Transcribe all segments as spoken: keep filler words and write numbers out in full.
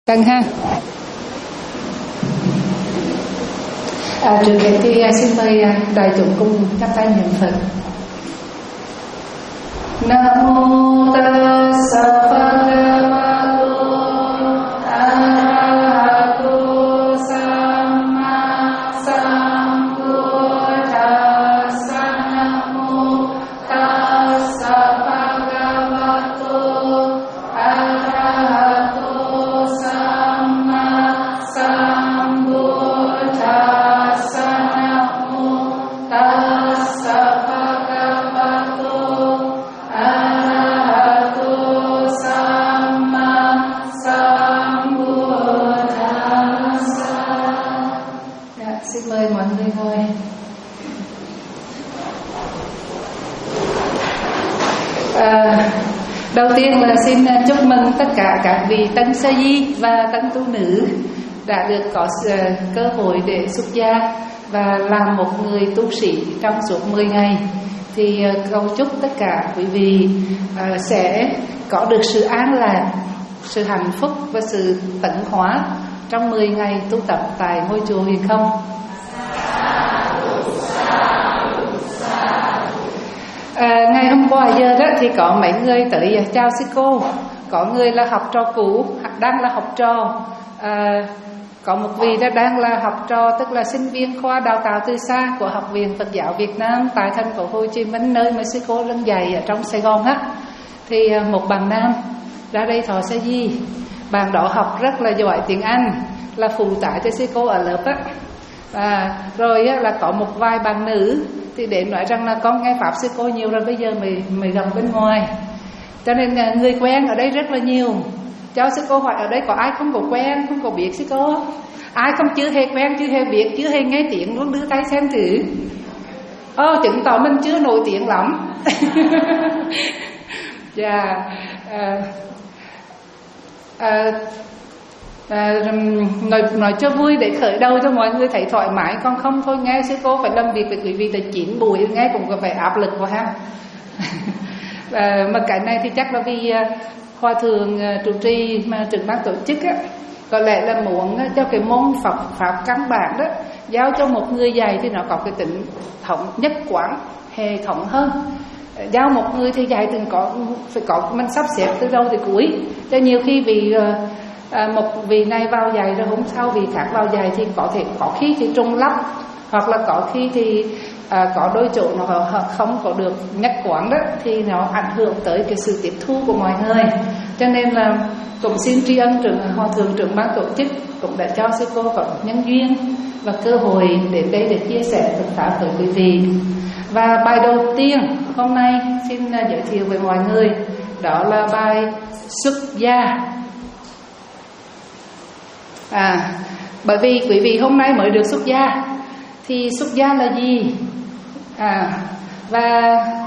Cần ha. À, trước hết thì xin mời đại chúng cùng chắp tay niệm Phật. Nam mô Tassa Bhagavato Arahato Samma Sambuddhassa. Nam mô Tassa Bhagavato Arahato Samma Sambuddhassa. Nam mô Tassa Bhagavato Arahato Samma Sambuddhassa. Dạ, xin mời mọi người ngồi. À, đầu tiên là xin chúc mừng tất cả các vị tân sa di và tân tu nữ đã được có cơ hội để xuất gia và làm một người tu sĩ trong suốt mười ngày. Thì cầu chúc tất cả quý vị uh, sẽ có được sự an lạc, sự hạnh phúc và sự tận hóa trong mười ngày tu tập tại ngôi chùa Huyền Không. À, ngày hôm qua giờ đó thì có mấy người tới chào sư cô, có người là học trò cũ, đang là học trò, à, có một vị đã đang là học trò, tức là sinh viên khoa đào tạo từ xa của Học viện Phật giáo Việt Nam tại thành phố Hồ Chí Minh, nơi mà sư cô đang dạy ở trong Sài Gòn á. Thì một bạn nam ra đây thọ sa di, bạn đó học rất là giỏi tiếng Anh, là phụ tá cho sư cô ở lớp á. À, rồi á, là có một vài bạn nữ thì để nói rằng là con nghe pháp sư cô nhiều rồi, bây giờ mới mới gặp bên ngoài, cho nên là người quen ở đây rất là nhiều. Cho sư cô hỏi ở đây có ai không có quen, không có biết sư cô? Ai không chưa hề quen, chưa hề biết, chưa hề nghe tiếng luôn, đưa tay xem thử. Ồ, oh, chứng tỏ mình chưa nổi tiếng lắm. Dạ, yeah. uh, uh, À, nói, nói cho vui để khởi đầu cho mọi người thấy thoải mái, còn không thôi nghe sư cô phải làm việc với quý vị tới chín buổi, nghe cũng có phải áp lực quá ha. À, mà cái này thì chắc là vì uh, Hòa thượng uh, trụ trì mà trưởng ban tổ chức á, có lẽ là muốn uh, cho cái môn Phật pháp căn bản đó giao cho một người dạy thì nó có cái tính thống nhất quán, hệ thống hơn. Uh, giao một người thì dạy thì có phải có mình sắp xếp từ đầu tới cuối, cho nhiều khi vì uh, À, một vị này vào dạy rồi hôm sau vị khác vào dạy thì có thể có khi thì trùng lắp, hoặc là có khi thì à, có đôi chỗ nó không có được nhất quán đó, thì nó ảnh hưởng tới cái sự tiếp thu của mọi người. Cho nên là cũng xin tri ân trưởng Hòa thượng trưởng ban tổ chức cũng đã cho sư cô có nhân duyên và cơ hội đến đây để chia sẻ Phật pháp với quý vị. Và bài đầu tiên hôm nay xin uh, giới thiệu với mọi người, đó là bài xuất gia. À, bởi vì quý vị hôm nay mới được xuất gia, thì xuất gia là gì? À, và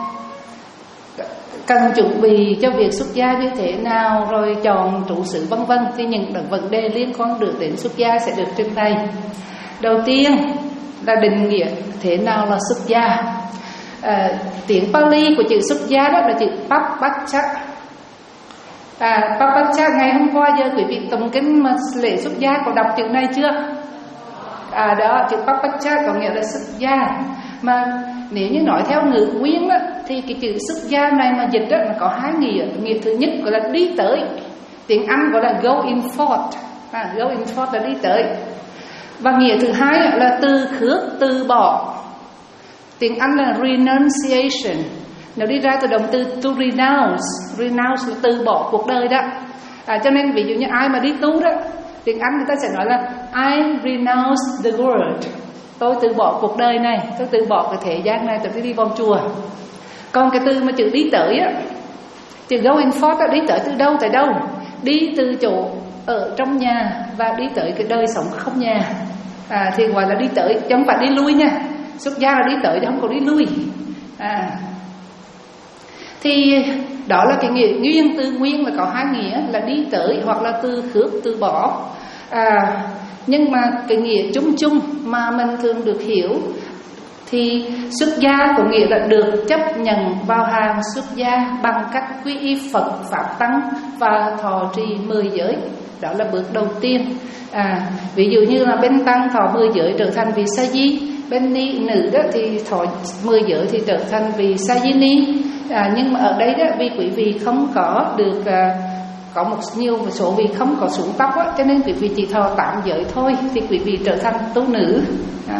cần chuẩn bị cho việc xuất gia như thế nào, rồi chọn trụ xứ vân vân, thì những vấn đề liên quan được đến xuất gia sẽ được trình bày. Đầu tiên là định nghĩa thế nào là xuất gia. À, tiếng Pali của chữ xuất gia đó là chữ Pappaccha. À, Pappaccha, ngày hôm qua giờ quý vị tụng kinh mà lễ xuất gia có đọc chữ này chưa? À đó, chữ Pappaccha có nghĩa là xuất gia. Mà nếu như nói theo ngữ nguyên á, thì cái chữ xuất gia này mà dịch á, là có hai nghĩa. Nghĩa thứ nhất gọi là đi tới, tiếng Anh gọi là going forth. À, going forth là đi tới. Và nghĩa thứ hai là từ khước, từ bỏ, tiếng Anh là renunciation. Nếu đi ra từ động từ to renounce, renounce là từ bỏ cuộc đời đó. À, cho nên ví dụ như ai mà đi tu đó, tiếng Anh người ta sẽ nói là I renounce the world. Tôi từ bỏ cuộc đời này, tôi từ bỏ cái thế gian này, tôi đi vào chùa. Còn cái từ mà chữ đi tới á, chữ going forth á, đi tới từ đâu tới đâu? Đi từ chỗ ở trong nhà và đi tới cái đời sống không nhà. À, thì gọi là đi tới, chứ không phải đi lui nha. Xuất gia là đi tới chứ không có đi lui. À, thì đó là cái nghĩa nguyên, từ nguyên là có hai nghĩa là đi tới hoặc là từ khước, từ bỏ. À, nhưng mà cái nghĩa chung chung mà mình thường được hiểu thì xuất gia có nghĩa là được chấp nhận vào hàng xuất gia bằng cách quy y Phật pháp tăng và thọ trì mười giới. đó là bước đầu tiên. À, ví dụ như là bên tăng thọ mười giới trở thành vị sa di, bên ni nữ đó thì thọ mười giới thì trở thành vị sa di ni. À, nhưng mà ở đây đó vì quý vị không có được à, có một nhiều một số vị không có súng tóc á, cho nên quý vị chỉ thọ tám giới thôi thì quý vị trở thành tu nữ. À.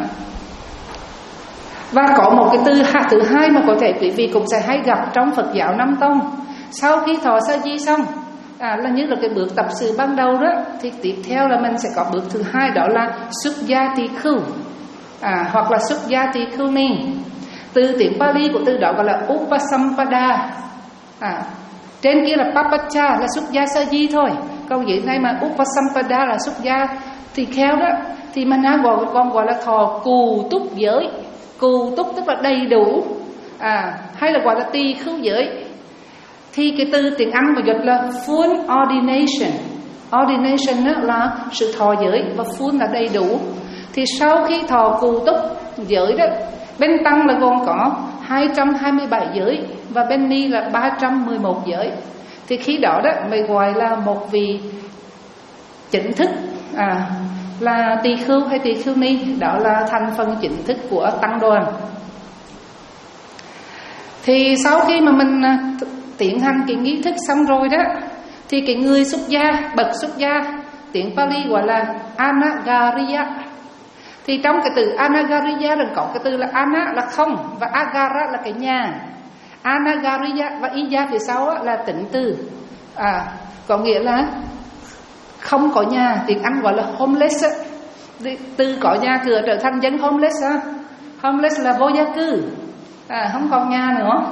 Và có một cái từ thứ hai mà có thể quý vị cũng sẽ hay gặp trong Phật giáo Nam Tông. Sau khi thọ sa di xong, à, là như là cái bước tập sự ban đầu đó, thì tiếp theo là mình sẽ có bước thứ hai, đó là xuất gia tỳ khưu, à, hoặc là xuất gia tỳ khưu ni. Từ tiếng Pali của từ đó gọi là Upasampada. À, trên kia là Papacha là xuất gia sa di thôi, còn dưới này mà Upasampada là xuất gia tỳ kheo đó, thì mình nói gọi con gọi là thọ cù túc giới. Cù túc tức là đầy đủ, à, hay là gọi là tỳ khưu giới. Thì cái từ tiếng Anh mà dịch là full ordination. Ordination đó là sự thọ giới và full là đầy đủ. Thì sau khi thọ cù túc giới đó, bên tăng là gồm có hai trăm hai mươi bảy giới và bên ni là ba trăm mười một giới. Thì khi đó đó mới gọi là một vị chính thức, à, là tỳ khưu hay tỳ khưu ni, đó là thành phần chính thức của tăng đoàn. Thì sau khi mà mình tiến hành cái nghi thức xong rồi đó, thì cái người xuất gia, bậc xuất gia, tiếng Pali gọi là Anagariya. Thì trong cái từ Anagariya là có cái từ là Ana là không và Agara là cái nhà. Anagariya và Iya phía sau là tịnh từ, à, có nghĩa là không có nhà, tiếng Anh gọi là homeless. Từ có nhà cửa trở thành dân homeless. Homeless là vô gia cư, à, không còn nhà nữa.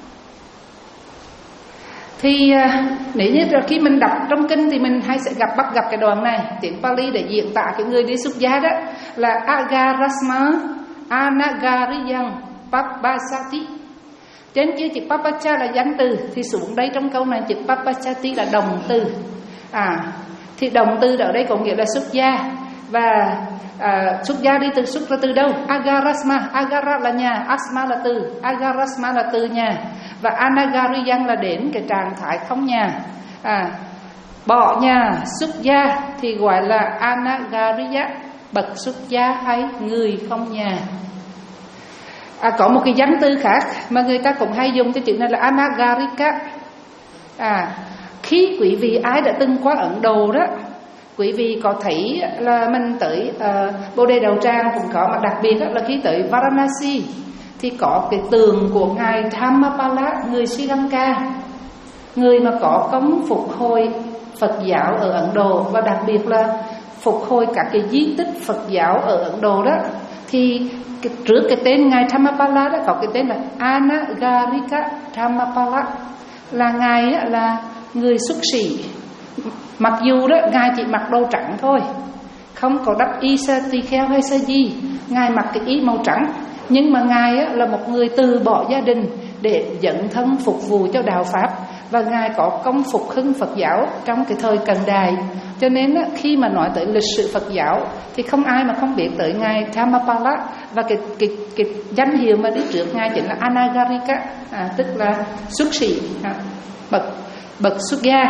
Thì nếu như khi mình đọc trong kinh thì mình hay sẽ gặp bắt gặp cái đoạn này, tiếng Pali để diễn tả cái người đi xuất gia đó là Agarasma Anagariyang Papasati. Trên kia chữ Papacha là danh từ, thì xuống đây trong câu này chữ Papachati là động từ. À, thì động từ ở đây có nghĩa là xuất gia. Và à, xuất gia đi từ xuất ra từ đâu? Agarasma, Agara là nhà, Asma là từ, Agarasma là từ nhà, và Anagariyang là đến cái trạng thái không nhà. À, bỏ nhà xuất gia thì gọi là Anagariya, bậc xuất gia hay người không nhà. À, có một cái danh từ khác mà người ta cũng hay dùng cái chữ này là Anagarika. À, khi quý vị ai đã từng qua Ấn Độ đó, quý vị có thấy là mình tới uh, Bồ Đề Đậu Tràng cũng có, mà đặc biệt là khi tới Varanasi thì có cái tượng của ngài Dhammapala, người Sri Lanka, người mà có công phục hồi Phật giáo ở Ấn Độ, và đặc biệt là phục hồi các cái di tích Phật giáo ở Ấn Độ đó. Thì cái, trước cái tên ngài Dhammapala đó có cái tên là Anagarika Dhammapala, là ngài là người xuất sĩ. Mặc dù đó ngài chỉ mặc đồ trắng thôi, không có đắp y sa tỳ kheo hay sa di, ngài mặc cái y màu trắng, nhưng mà ngài á, là một người từ bỏ gia đình để dẫn thân phục vụ cho đạo pháp, và ngài có công phục hưng Phật giáo trong cái thời cận đại. Cho nên á, khi mà nói tới lịch sử Phật giáo thì không ai mà không biết tới ngài Dhammapala, và cái cái cái danh hiệu mà đi trước ngài chính là Anagarika, à, tức là xuất sĩ, à, bậc bậc xuất gia.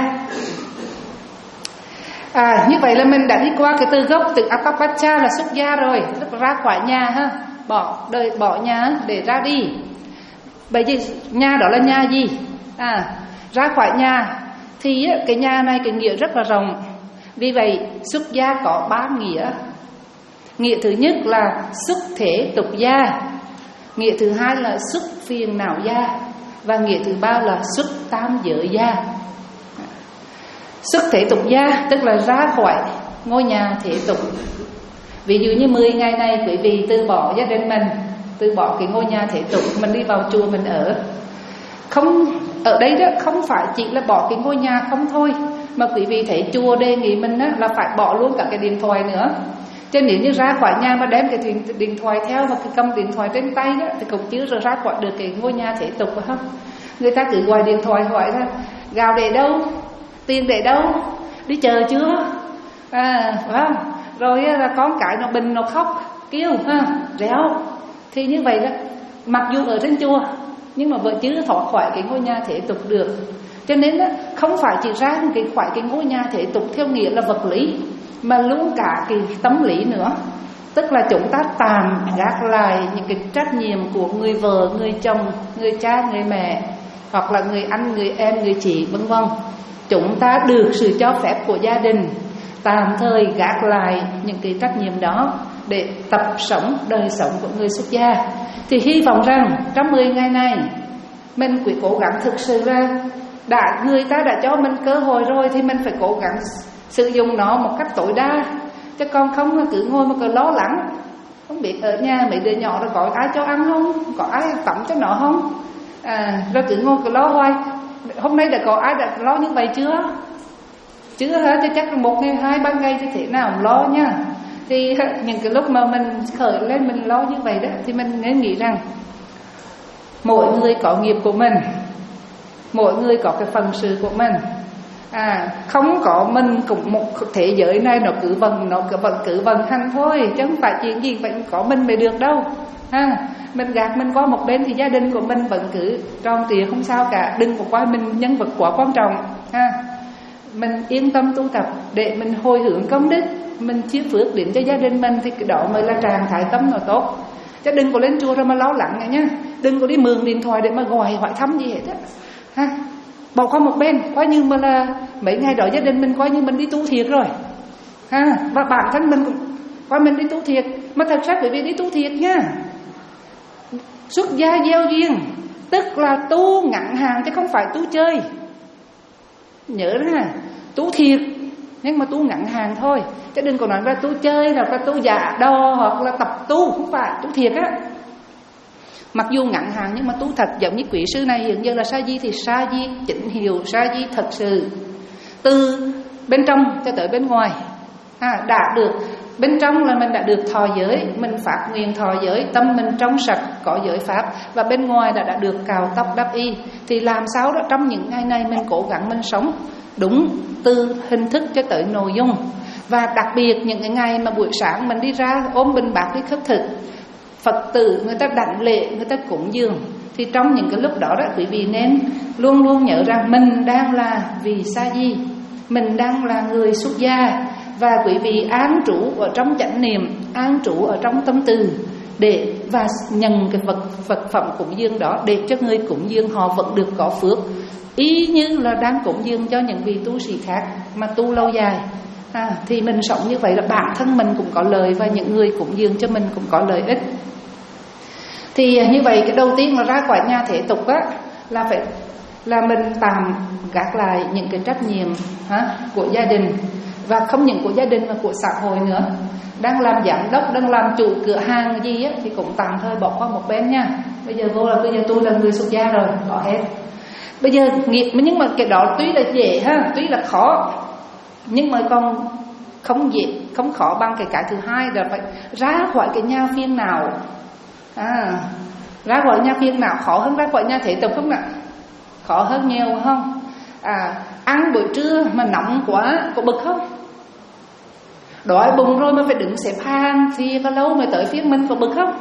À, như vậy là mình đã đi qua cái từ gốc, từ Apapacha là xuất gia rồi, tức là ra khỏi nhà ha, bỏ đời bỏ nhà để ra đi. Bởi vì nhà đó là nhà gì? À, ra khỏi nhà thì cái nhà này cái nghĩa rất là rộng. Vì vậy xuất gia có ba nghĩa. Nghĩa thứ nhất là xuất thể tục gia, nghĩa thứ hai là xuất phiền não gia, và nghĩa thứ ba là xuất tam giới gia. Xuất thể tục gia tức là ra khỏi ngôi nhà thể tục. Ví dụ như mười ngày này quý vị từ bỏ gia đình mình, từ bỏ cái ngôi nhà thể tục, mình đi vào chùa mình ở. Không, ở đây đó không phải chỉ là bỏ cái ngôi nhà không thôi, mà quý vị thấy chùa đề nghị mình đó là phải bỏ luôn cả cái điện thoại nữa. Cho nên nếu như ra khỏi nhà mà đem cái điện thoại theo và cái cầm điện thoại trên tay đó, thì cũng chưa ra khỏi được cái ngôi nhà thể tục, phải không? Người ta cứ gọi điện thoại hỏi ra gạo để đâu, tiền để đâu, đi chờ chưa, à, phải không? Rồi là con cái nó bình nó khóc kêu ha, réo. Thì như vậy đó, mặc dù ở trên chùa nhưng mà vẫn chưa thoát khỏi cái ngôi nhà thể tục được. Cho Cho nên á, không phải chỉ ra cái khỏi cái ngôi nhà thế tục theo nghĩa là vật lý, mà luôn cả cái tâm lý nữa. Tức là chúng ta tạm gác lại những cái trách nhiệm của người vợ, người chồng, người cha, người mẹ, hoặc là người anh, người em, người chị, vân vân. Chúng ta được sự cho phép của gia đình tạm thời gác lại những cái trách nhiệm đó để tập sống đời sống của người xuất gia. Thì hy vọng rằng trong mười ngày này mình phải cố gắng thực sự ra, đã người ta đã cho mình cơ hội rồi thì mình phải cố gắng sử dụng nó một cách tối đa. Chứ con không cứ ngồi mà cứ lo lắng, không biết ở nhà mấy đứa nhỏ rồi có ai cho ăn không, có ai tắm cho nó không, à, rồi cứ ngồi cứ lo hoài. Hôm nay đã có ai đã lo như vậy chưa? Chưa hả? Chứ chắc là một ngày, hai, ba ngày thì thế nào lo nha. Thì những cái lúc mà mình khởi lên mình lo như vậy đó, thì mình nên nghĩ rằng mỗi người có nghiệp của mình, mỗi người có cái phần sự của mình. À, không có mình cũng một thế giới này nó cứ vần nó cứ vẫn cứ vận hành thôi, chứ không phải chuyện gì vậy có mình mới được đâu. Ha, mình gạt mình qua một bên thì gia đình của mình vẫn cứ tròn trịa không sao cả, đừng có coi mình nhân vật quá quan trọng. Ha, mình yên tâm tu tập để mình hồi hướng công đức, mình chia phước đến cho gia đình mình, thì cái đó mới là trạng thái tâm nó tốt. Chứ đừng có lên chùa rồi mà lo lắng nghe nhá, đừng có đi mượn điện thoại để mà gọi hỏi thăm gì hết á. Ha, bỏ qua một bên, coi như mà là mấy ngày đó gia đình mình coi như mình đi tu thiệt rồi. Ha, và bản thân mình cũng coi mình đi tu thiệt, mà thật ra bởi vì đi tu thiệt nha. Xuất gia gieo duyên tức là tu ngắn hạn chứ không phải tu chơi. Nhớ đó ha, tu thiệt nhưng mà tu ngắn hạn thôi, chứ đừng có nói ra tu chơi là tu giả đo hoặc là tập tu, không phải tu thiệt á. Mặc dù ngắn hạn nhưng mà tu thật, giống như quý sư này hiện giờ là sa di thì sa di chỉnh hiệu, sa di thật sự, từ bên trong cho tới bên ngoài. À, đã được bên trong là mình đã được thọ giới, mình phát nguyện thọ giới, tâm mình trong sạch có giới pháp, và bên ngoài đã đã được cạo tóc đắp y. Thì làm sao đó trong những ngày này mình cố gắng mình sống đúng từ hình thức cho tới nội dung. Và đặc biệt những cái ngày mà buổi sáng mình đi ra ôm bình bát đi khất thực, Phật tử người ta đảnh lễ, người ta cúng dường, thì trong những cái lúc đó đó quý vị nên luôn luôn nhớ rằng mình đang là vị sa di, mình đang là người xuất gia, và quý vị an trú ở trong chánh niệm, an trú ở trong tâm từ để và nhận cái vật vật phẩm cúng dường đó, để cho người cúng dường họ vẫn được có phước, y như là đang cúng dường cho những vị tu sĩ khác mà tu lâu dài. À, thì mình sống như vậy là bản thân mình cũng có lợi và những người cúng dường cho mình cũng có lợi ích. Thì như vậy cái đầu tiên là ra khỏi nhà thế tục á, là phải là mình tạm gác lại những cái trách nhiệm ha, của gia đình, và không những của gia đình mà của xã hội nữa. Đang làm giám đốc, đang làm chủ cửa hàng gì á, thì cũng tạm thời bỏ qua một bên nha. Bây giờ vô là bây giờ tôi là người xuất gia rồi, bỏ hết. Bây giờ nghiệp, nhưng mà cái đó tuy là dễ ha, tuy là khó, nhưng mà còn không dễ, không khó bằng cái cái thứ hai là phải ra khỏi cái nhà phiên nào. À, ra khỏi nhà phiên nào khó hơn ra khỏi nhà thế tục không ạ? Khó hơn nhiều không? À, ăn buổi trưa mà nóng quá có bực không? Đói bụng rồi mà phải đứng xếp hàng thì có lâu mới tới phiên mình có bực không?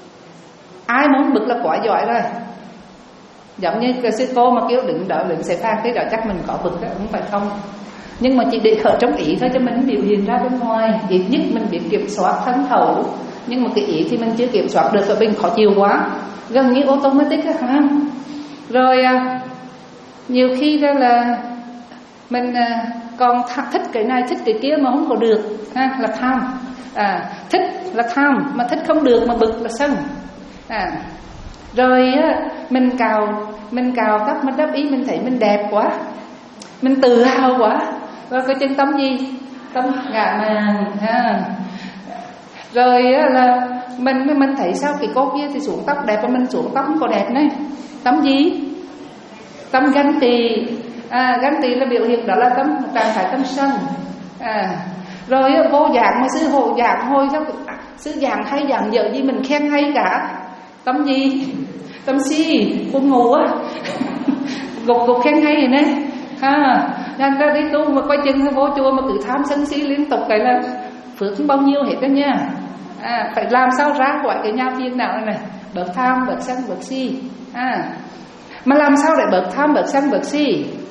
Ai muốn bực là quá giỏi rồi. Giống như cái sư cô mà kêu đứng đợi đứng xếp hàng, thế đó chắc mình có bực đó, không phải không? Nhưng mà chỉ để khởi trong ý thôi, cho mình biểu hiện ra bên ngoài. Ít nhất mình biết kiểm soát thân khẩu, nhưng mà cái ý thì mình chưa kiểm soát được, và mình khó chịu quá, gần như automatic á hả? Rồi nhiều khi đó là mình còn thích cái này thích cái kia mà không có được ha, là tham. À, thích là tham, mà thích không được mà bực là sân. À, rồi mình cào mình cào tóc mình đắp ý, mình thấy mình đẹp quá, mình tự hào quá, và cái chân tâm gì? Tâm ngạ mạn ha. Rồi là mình mình thấy sao cái cô kia thì xuống tóc đẹp và mình xuống tóc không có đẹp này. Tâm gì? Tâm ganh tị. À, ganh tị là biểu hiện đó là tâm trạng thái tâm sân. À, rồi vô dạng mà sư hộ dạng hồi sao sư dạng hay dạng dở gì mình khen hay cả. Tâm gì? Tâm si, buồn ngủ á. Gục gục khen hay rồi nè. Ha, nên ra đi tu mà coi chừng vô chùa mà cứ tham sân si liên tục cái là phước không bao nhiêu hết đó nha. À, phải làm sao ra khỏi cái nhà phiên nào này này, bớt tham, bớt sân, bớt si. À, mà làm sao để bớt tham, bớt sân, bớt si?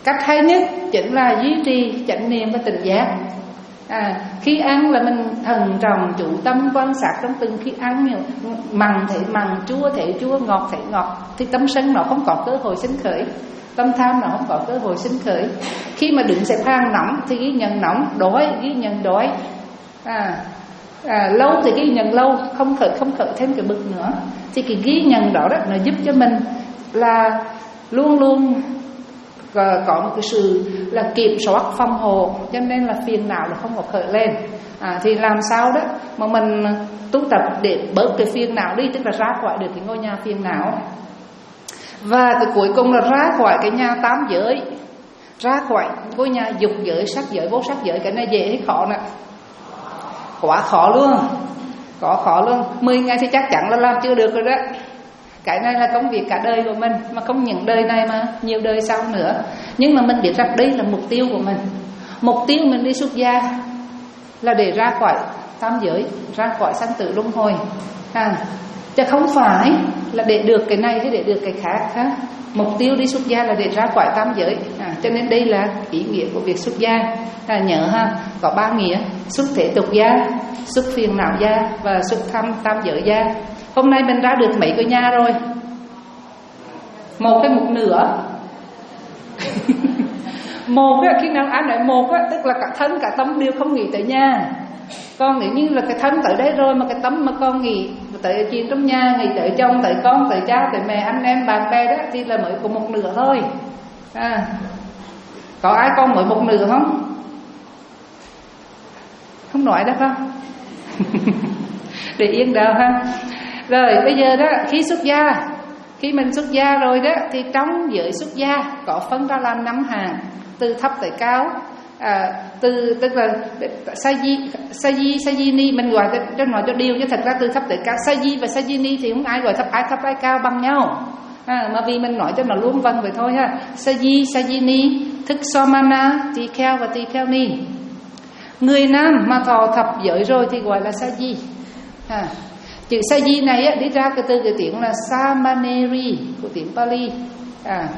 Cách hay nhất chính là duy trì chánh niệm và tỉnh giác. À, khi ăn là mình thần trọng chủ tâm quan sát trong từng khi ăn, mặn thể mặn, chua thể chua, ngọt thể ngọt, thì tâm sân nó không có cơ hội sinh khởi, tâm tham nó không có cơ hội sinh khởi. Khi mà đứng xếp hàng nóng thì ghi nhận nóng, đói ghi nhận đói, à, à, lâu thì ghi nhận lâu, không khởi không khởi thêm cái bực nữa. Thì cái ghi nhận đó đó nó giúp cho mình là luôn luôn có một cái sự là kiểm soát phòng hộ, cho nên là phiền não nó không có khởi lên. À, thì làm sao đó mà mình tu tập để bớt cái phiền não đi, tức là ra khỏi được cái ngôi nhà phiền não. Và cái cuối cùng là ra khỏi cái nhà tám giới, ra khỏi ngôi nhà dục giới, sắc giới, vô sắc giới. Cái này dễ hay khó nè? Quá khó luôn, có khó luôn. Mười ngày thì chắc chắn là làm chưa được rồi đó. Cái này là công việc cả đời của mình, mà không những đời này mà nhiều đời sau nữa. Nhưng mà mình biết rằng đây là mục tiêu của mình. Mục tiêu mình đi xuất gia là để ra khỏi tam giới, ra khỏi sanh tử luân hồi, à, chứ không phải là để được cái này hay để được cái khác ha. Mục tiêu đi xuất gia là để ra khỏi tam giới, à, cho nên đây là ý nghĩa của việc xuất gia. À, nhớ ha, có ba nghĩa: xuất thế tục gia, xuất phiền não gia và xuất thăm tam giới gia. Hôm nay mình ra được mấy cái nhà rồi? Một cái một nửa. Một á, khi nào anh nói một á, tức là cả thân cả tâm đều không nghĩ tới nhà. Con nghĩ như là cái thân tới đây rồi, mà cái tâm mà con nghĩ tới chuyện trong nhà, nghĩ tới chồng, tới con, tới cha, tới mẹ, anh em, bạn bè đó, thì là mới có một nửa thôi. À, có ai con mới một nửa không? Không nói đó không? Để yên đầu ha. Rồi bây giờ đó, khi xuất gia, khi mình xuất gia rồi đó, thì trong giới xuất gia có phân ra làm năm hàng, từ thấp tới cao. À, từ tức là saji saji sajini mình gọi cho nói cho điều, chứ thật ra từ thấp tới cao, saji và sajini thì không ai gọi thấp ai thấp ai cao bằng nhau, à, mà vì mình nói cho nó luôn vâng vậy thôi ha. Saji sajini thức somana tỳ kheo và tỳ kheo ni. Người nam mà thọ thập giới rồi thì gọi là saji. À, chữ saji này á, đi ra cái từ cái tiếng là samaneri của tiếng Pali. À,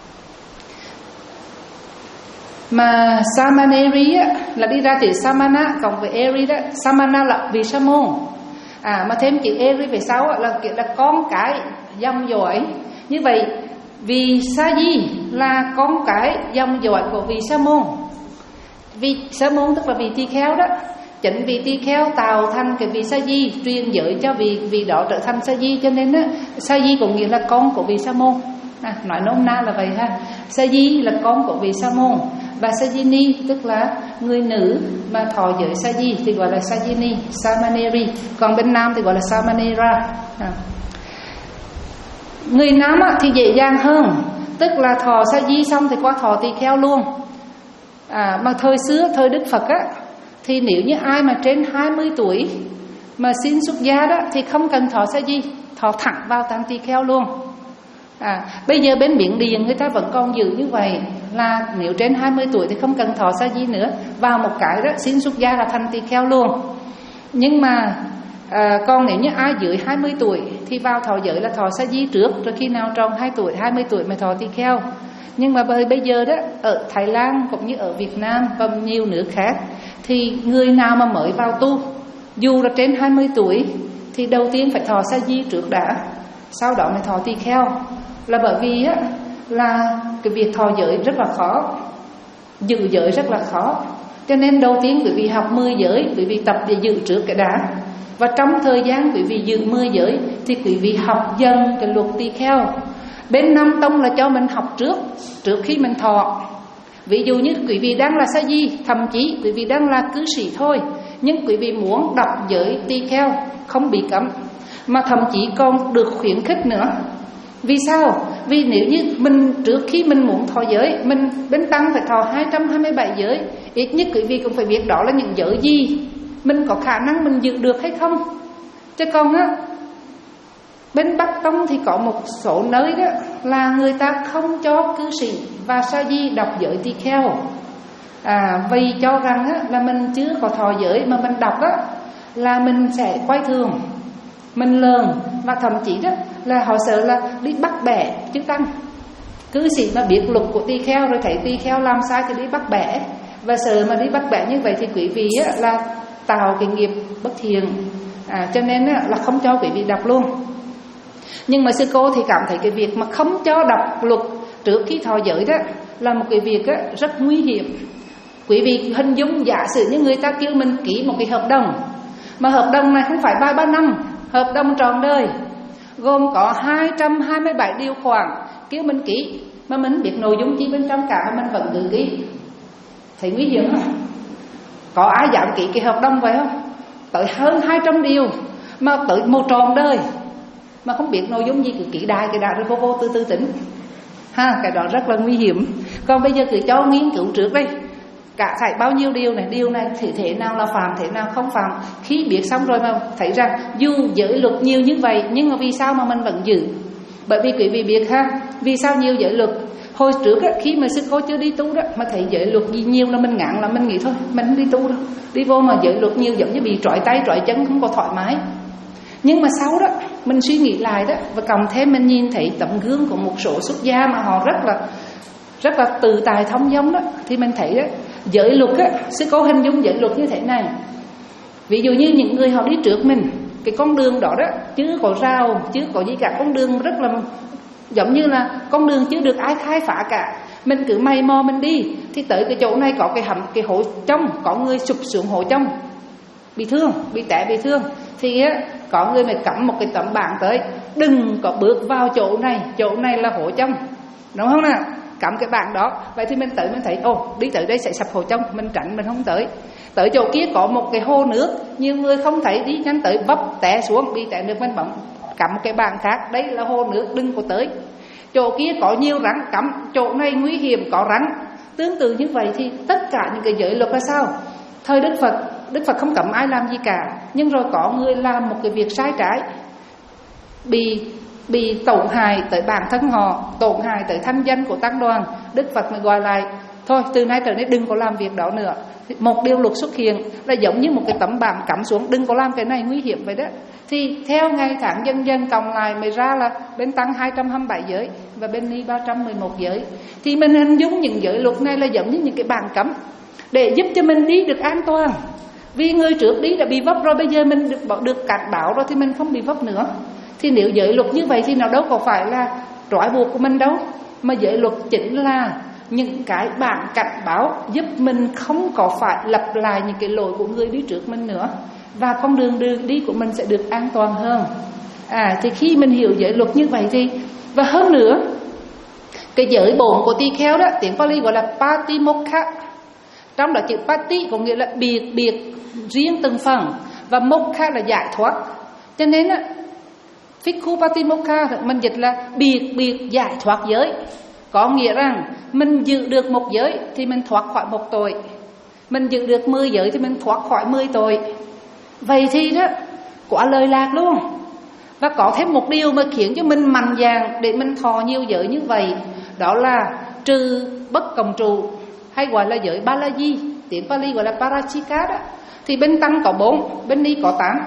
mà samaneri á, là đi ra chữ samana cộng với eri đó. Samana là vì sa môn, à, mà thêm chữ eri về sau á, là kiểu là con cái dòng dõi. Như vậy vì sa di là con cái dòng dõi của vị sa môn. Vì sa môn tức là vị tỳ kheo đó. Chính vì tỳ kheo tạo thành cái vị sa di, truyền giới cho vị vị đó trở thành sa di, cho nên á, sa di có nghĩa là con của vị sa môn. À, nói nôm na là vậy ha. Sa di là con của vị sa môn, và sajini tức là người nữ mà thọ giới sa di thì gọi là sajini, samaneri. Còn bên nam thì gọi là samanera. À, người nam á, thì dễ dàng hơn, tức là thọ sa di xong thì qua thọ tỳ kheo luôn. À, mà thời xưa thời Đức Phật á, thì nếu như ai mà trên hai mươi tuổi mà xin xuất gia đó thì không cần thọ sa di, thọ thẳng vào tăng tỳ kheo luôn. À, bây giờ bên Miến Điện người ta vẫn còn giữ như vậy, là nếu trên hai mươi tuổi thì không cần thọ sa di nữa, vào một cái đó xin xuất gia là thành tỳ kheo luôn. Nhưng mà à, còn nếu như ai dưới hai mươi tuổi thì vào thọ giới là thọ sa di trước, rồi khi nào tròn hai tuổi, hai mươi tuổi mới thọ tỳ kheo. Nhưng mà bây giờ đó ở Thái Lan cũng như ở Việt Nam và nhiều nước khác, thì người nào mà mới vào tu, dù là trên hai mươi tuổi thì đầu tiên phải thọ sa di trước đã, sau đó mới thọ tỳ kheo. Là bởi vì á, là cái việc thọ giới rất là khó, giữ giới rất là khó, cho nên đầu tiên quý vị học mười giới, quý vị tập để giữ trước cái đã. Và trong thời gian quý vị giữ mười giới thì quý vị học dần cái luật tỳ kheo. Bên Nam Tông là cho mình học trước, trước khi mình thọ. Ví dụ như quý vị đang là sa di, thậm chí quý vị đang là cư sĩ thôi, nhưng quý vị muốn đọc giới tỳ kheo không bị cấm, mà thậm chí còn được khuyến khích nữa. Vì sao? Vì nếu như mình trước khi mình muốn thọ giới, mình bên tăng phải thọ hai trăm hai mươi bảy giới, ít nhất quý vị cũng phải biết đó là những giới gì, mình có khả năng mình giữ được hay không. Chứ còn á, bên Bắc Tông thì có một số nơi đó là người ta không cho cư sĩ và sa di đọc giới tỳ kheo, à, vì cho rằng á, là mình chưa có thọ giới mà mình đọc á, là mình sẽ quay thường, mình lờn, và thậm chí đó là họ sợ là đi bắt bẻ chữ tăng. Cư sĩ mà biết luật của tỳ kheo rồi thấy tỳ kheo làm sai thì đi bắt bẻ, và sợ mà đi bắt bẻ như vậy thì quý vị á, là tạo cái nghiệp bất thiện, à, cho nên á, là không cho quý vị đọc luôn. Nhưng mà sư cô thì cảm thấy cái việc mà không cho đọc luật trước khi thọ giới đó là một cái việc á, rất nguy hiểm. Quý vị hình dung giả sử như người ta kêu mình ký một cái hợp đồng, mà hợp đồng này không phải ba ba năm, hợp đồng trọn đời, gồm có hai trăm hai mươi bảy điều khoản, kêu mình ký mà mình biết nội dung chi bên trong cả mà mình vẫn cứ ký, thấy nguy hiểm không? Có ai dám ký cái hợp đồng vậy không? Tới hơn hai trăm điều mà tới một trọn đời mà không biết nội dung gì, cứ ký đại cái đại rồi vô vô tư tư tỉnh ha, cái đó rất là nguy hiểm. Còn bây giờ cứ cho nghiên cứu trước đây, cả thảy bao nhiêu điều này, điều này thì thế nào là phạm, thế nào không phạm. Khi biết xong rồi mà thấy rằng dù giới luật nhiều như vậy nhưng mà vì sao mà mình vẫn giữ? Bởi vì quý vị biết ha, vì sao nhiều giới luật? Hồi trước á, khi mà sư cô chưa đi tu đó, mà thấy giới luật gì nhiều là mình ngạn, là mình nghĩ thôi mình không đi tu đâu, đi vô mà giới luật nhiều giống như bị trói tay trói chân, không có thoải mái. Nhưng mà sau đó mình suy nghĩ lại đó, và cộng thêm mình nhìn thấy tấm gương của một số xuất gia mà họ rất là rất là tự tài thông dong đó, thì mình thấy đó, giới luật á, sư cô hình dung giới luật như thế này. Ví dụ như những người họ đi trước mình, cái con đường đó đó chưa có rào, chưa có gì cả, con đường rất là giống như là con đường chưa được ai khai phá cả, mình cứ mày mò mình đi, thì tới cái chỗ này có cái hầm, cái hố trong, có người sụp xuống hố trong bị thương, bị té bị thương, thì á, có người mới cắm một cái tấm bảng tới, đừng có bước vào chỗ này, chỗ này là hố trong, đúng không nào? Cắm cái bảng đó, vậy thì mình tới mình thấy ồ, đi tới đây sẽ sập hố trong, mình tránh mình không tới. Tới chỗ kia có một cái hồ nước, nhiều người không thấy, đi nhanh tới vấp té xuống, bị té nước, mình bấm cắm một cái bảng khác, đây là hồ nước, đừng có tới. Chỗ kia có nhiều rắn, cắm chỗ này nguy hiểm, có rắn. Tương tự như vậy thì tất cả những cái giới luật là sao? Thời Đức Phật, Đức Phật không cấm ai làm gì cả, nhưng rồi có người làm một cái việc sai trái, bị bị tổn hại tới bản thân họ, tổn hại tới thanh danh của tăng đoàn. Đức Phật mới gọi lại, thôi từ nay trở đi đừng có làm việc đó nữa. Một điều luật xuất hiện là giống như một cái tấm bảng cắm xuống, đừng có làm cái này, nguy hiểm vậy đó. Thì theo ngày tháng dần dần cộng lại mới ra là bên tăng hai trăm hai mươi bảy giới và bên ni ba trăm mười một giới. Thì mình hình dung những giới luật này là giống như những cái bảng cấm để giúp cho mình đi được an toàn. Vì người trước đi đã bị vấp rồi, bây giờ mình được, được cảnh báo rồi thì mình không bị vấp nữa. Thì nếu giới luật như vậy thì nó đâu có phải là trói buộc của mình đâu, mà giới luật chính là những cái bản cảnh báo giúp mình không có phải lặp lại những cái lỗi của người đi trước mình nữa, và con đường đường đi của mình sẽ được an toàn hơn. À, thì khi mình hiểu giới luật như vậy thì, và hơn nữa, cái giới bổn của tỳ kheo đó, tiếng Pali gọi là Patimokkha. Trong đó chữ Pati có nghĩa là biệt biệt riêng từng phần, và Mokkha là giải thoát. Cho nên á, Phikku Patimokkha mình dịch là biệt biệt giải thoát giới. Có nghĩa rằng mình giữ được một giới thì mình thoát khỏi một tội, mình giữ được mười giới thì mình thoát khỏi mười tội. Vậy thì đó, quả lời lạc luôn. Và có thêm một điều mà khiến cho mình mạnh dạn để mình thọ nhiều giới như vậy, đó là trừ bất cộng trụ, hay gọi là giới Balaji, tiếng Pali gọi là Parachika đó. Thì bên tăng có bốn, bên ni có tám.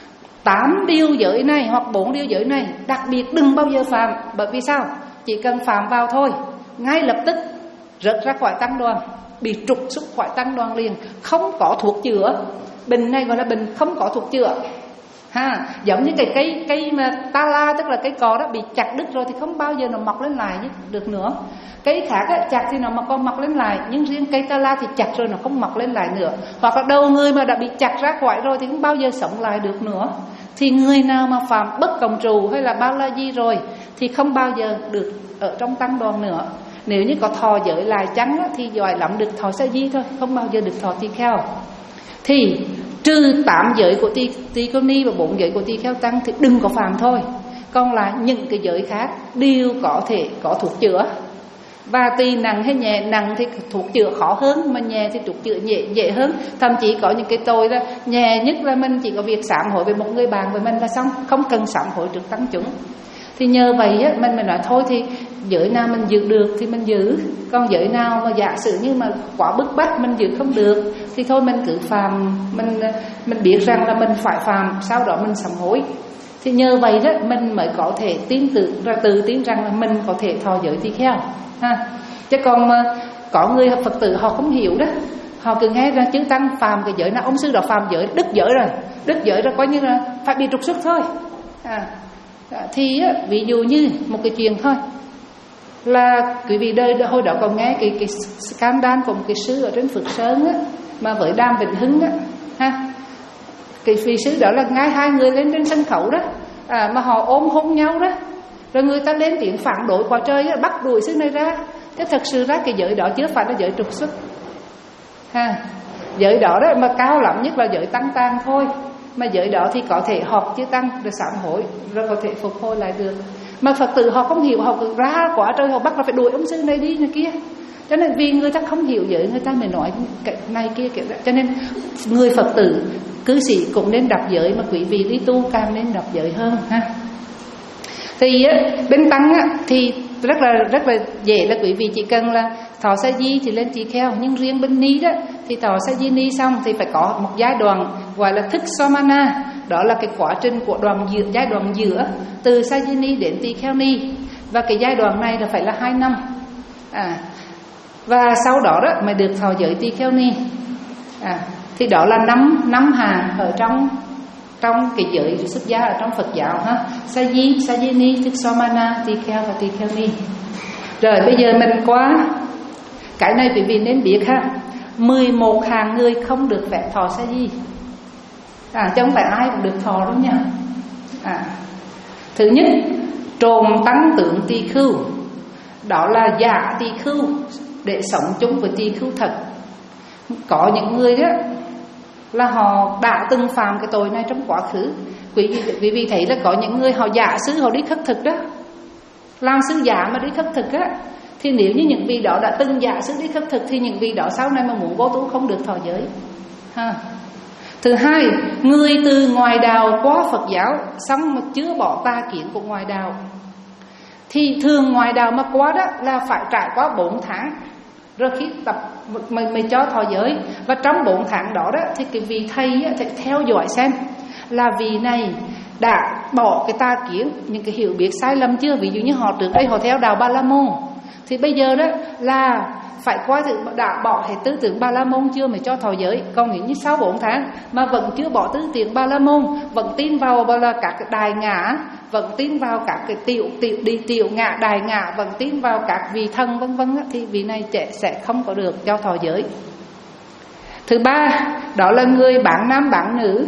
Tám điều giới này hoặc bốn điều giới này đặc biệt đừng bao giờ phạm. Bởi vì sao? Chỉ cần phạm vào thôi, ngay lập tức rớt ra khỏi tăng đoàn, bị trục xuất khỏi tăng đoàn liền, không có thuốc chữa. Bình này gọi là bình không có thuốc chữa ha. Giống như cái cây cây mà ta la, tức là cây cò đó, bị chặt đứt rồi thì không bao giờ nó mọc lên lại được nữa. Cây khác á, chặt thì nó mà còn mọc lên lại, nhưng riêng cây ta la thì chặt rồi nó không mọc lên lại nữa. Hoặc là đầu người mà đã bị chặt ra khỏi rồi thì không bao giờ sống lại được nữa. Thì người nào mà phạm bất cộng trụ hay là bao la di rồi thì không bao giờ được ở trong tăng đoàn nữa. Nếu như có thọ giới lại chăng á, thì giỏi lắm được thọ sa di thôi, không bao giờ được thọ tỳ kheo. Thì trừ tám giới của tỳ tỳ kheo ni và bốn giới của tỳ kheo tăng thì đừng có phạm thôi. Còn lại những cái giới khác đều có thể có thuốc chữa. Và tùy nặng hay nhẹ, nặng thì thuốc chữa khó hơn, mà nhẹ thì thuốc chữa nhẹ dễ hơn. Thậm chí có những cái tội là nhẹ nhất là mình chỉ có việc sám hối với một người bạn với mình là xong, không cần sám hối trước tăng chúng. Thì nhờ vậy á, mình mình nói thôi thì giới nào mình giữ được thì mình giữ, còn giới nào mà giả sử như mà quá bức bách mình giữ không được thì thôi mình cứ phạm, mình mình biết rằng là mình phải phạm, sau đó mình sám hối. Thì nhờ vậy đó mình mới có thể tin tưởng ra tự tin rằng là mình có thể thọ giới tỳ kheo ha. Chứ còn mà có người Phật tử họ không hiểu đó, họ cứ nghe ra chữ tăng phàm cái giới nào ông sư đó phàm giới, đứt giới rồi, đứt giới rồi coi như là phải bị trục xuất thôi. À, thì á, ví dụ như một cái chuyện thôi là quý vị đời hồi đó còn nghe cái cái scandal của một cái sư ở trên Phước Sơn á, mà với Đàm Vĩnh Hưng á ha, cái vị sư đó là ngay hai người lên trên sân khấu đó, à, mà họ ôm hôn nhau đó, rồi người ta lên tiếng phản đối quá trời á, bắt đuổi sư này ra. Thế thật sự ra cái giới đó chưa phải là giới trục xuất ha. Giới đó đó mà cao lắm nhất là giới tăng tàng thôi, mà giới đó thì có thể họp chư tăng rồi sám hối rồi có thể phục hồi lại được. Mà Phật tử họ không hiểu, họ cứ ra quá trời, họ bắt là phải đuổi ông sư này đi này kia. Cho nên vì người ta không hiểu giới, người ta mới nói cái này kia kiểu đó. Cho nên người Phật tử cư sĩ cũng nên đọc giới, mà quý vị đi tu càng nên đọc giới hơn ha. Thì bên tăng á, thì rất là rất là dễ, là quý vị chỉ cần là thọ sa di thì lên tỳ kheo. Nhưng riêng bên ni đó thì thọ sa di ni xong thì phải có một giai đoạn gọi là thức samana. Đó là cái quá trình của đoạn giữa, giai đoạn giữa từ sa di ni đến tỳ kheo ni. Và cái giai đoạn này là phải là hai năm. À, và sau đó đó mới được thọ giới tỳ kheo ni. À, thì đó là năm năm hàng ở trong trong cái giới xuất gia ở trong Phật giáo ha. Sa di, sa di ni, thức samana, tỳ kheo và tỳ kheo ni. Rồi bây giờ mình qua cái này quý vị nên biết ha. mười một hàng người không được phép thọ sa di. À, chứ không phải ai cũng được thọ đâu nha. À, thứ nhất, trồm tăng tượng tỳ khưu. Đó là giả tỳ khưu để sống chung với tỳ khưu thật. Có những người đó là họ đã từng phạm cái tội này trong quá khứ. Quý vị, quý vị thấy là có những người họ giả sư, họ đi khất thực đó, làm sư giả mà đi khất thực á. Thì nếu như những vị đó đã từng giả sư đi khất thực thì những vị đó sau này mà muốn vô tu không được thọ giới ha. Thứ hai, người từ ngoài đạo qua Phật giáo xong mà chưa bỏ tà kiến của ngoài đạo, thì thường ngoài đạo mà qua đó là phải trải qua bốn tháng rồi khi tập mình mình cho thọ giới. Và trong bốn tháng đó đó thì cái vị thầy á, thì theo dõi xem là vị này đã bỏ cái tà kiến, những cái hiểu biết sai lầm chưa. Ví dụ như họ trước đây họ theo đạo Ba La Môn, thì bây giờ đó là phải qua từ đã bỏ hết tư tưởng Ba La Môn chưa mới cho thọ giới. Còn nếu như sau bốn tháng mà vẫn chưa bỏ tư tưởng Ba La Môn, vẫn tin vào là các cái đài ngã, vẫn tin vào các cái tiểu tiểu đi tiểu ngã, đài ngã, vẫn tin vào các vị thần vân vân, thì vị này trẻ sẽ không có được cho thọ giới. Thứ ba, đó là người bán nam bán nữ.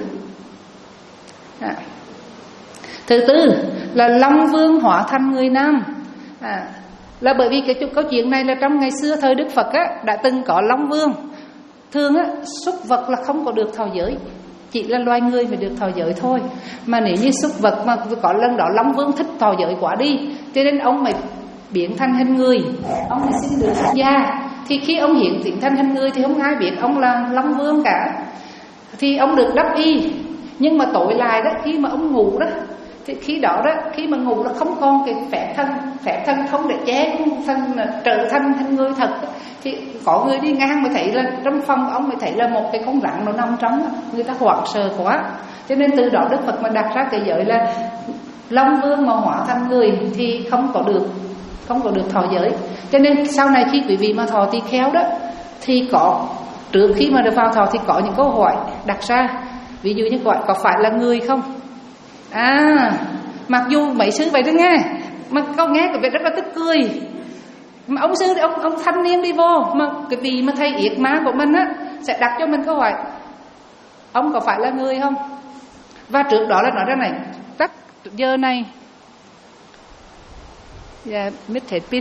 À. Thứ tư là Long Vương hóa thành người nam. À, là bởi vì cái câu chuyện này là trong ngày xưa thời Đức Phật á, đã từng có Long Vương. Thường á, súc vật là không có được thọ giới, chỉ là loài người mới được thọ giới thôi. Mà nếu như súc vật mà có lần đó Long Vương thích thọ giới quá đi, cho nên ông mới biến thành hình người, ông mới xin được xuất gia. Thì khi ông hiện tiến thành hình người thì không ai biết ông là Long Vương cả. Thì ông được đắp y. Nhưng mà tội lại đó, khi mà ông ngủ đó, thì khi đó đó, khi mà ngủ là không còn cái phép thân, phép thân không để che thân trở thành thành người thật. Thì có người đi ngang mới thấy là trong phòng ông mới thấy là một cái con rắn nó nằm trong đó. Người ta hoảng sợ quá. Cho nên từ đó Đức Phật mà đặt ra cái giới là Long Vương mà hóa thành người thì không có được không có được thọ giới. Cho nên sau này khi quý vị mà thọ tỳ kheo đó, thì có trước khi mà được vào thọ thì có những câu hỏi đặt ra. Ví dụ như gọi có phải là người không? À, mặc dù mấy sư vậy đó nghe, mà câu nghe cái việc rất là tức cười. Mà ông sư ông ông thanh niên đi vô, mà cái vị mà thầy yết má của mình á sẽ đặt cho mình câu hỏi ông có phải là người không? Và trước đó là nói ra này, tắt giờ này, dạ mít hết pin.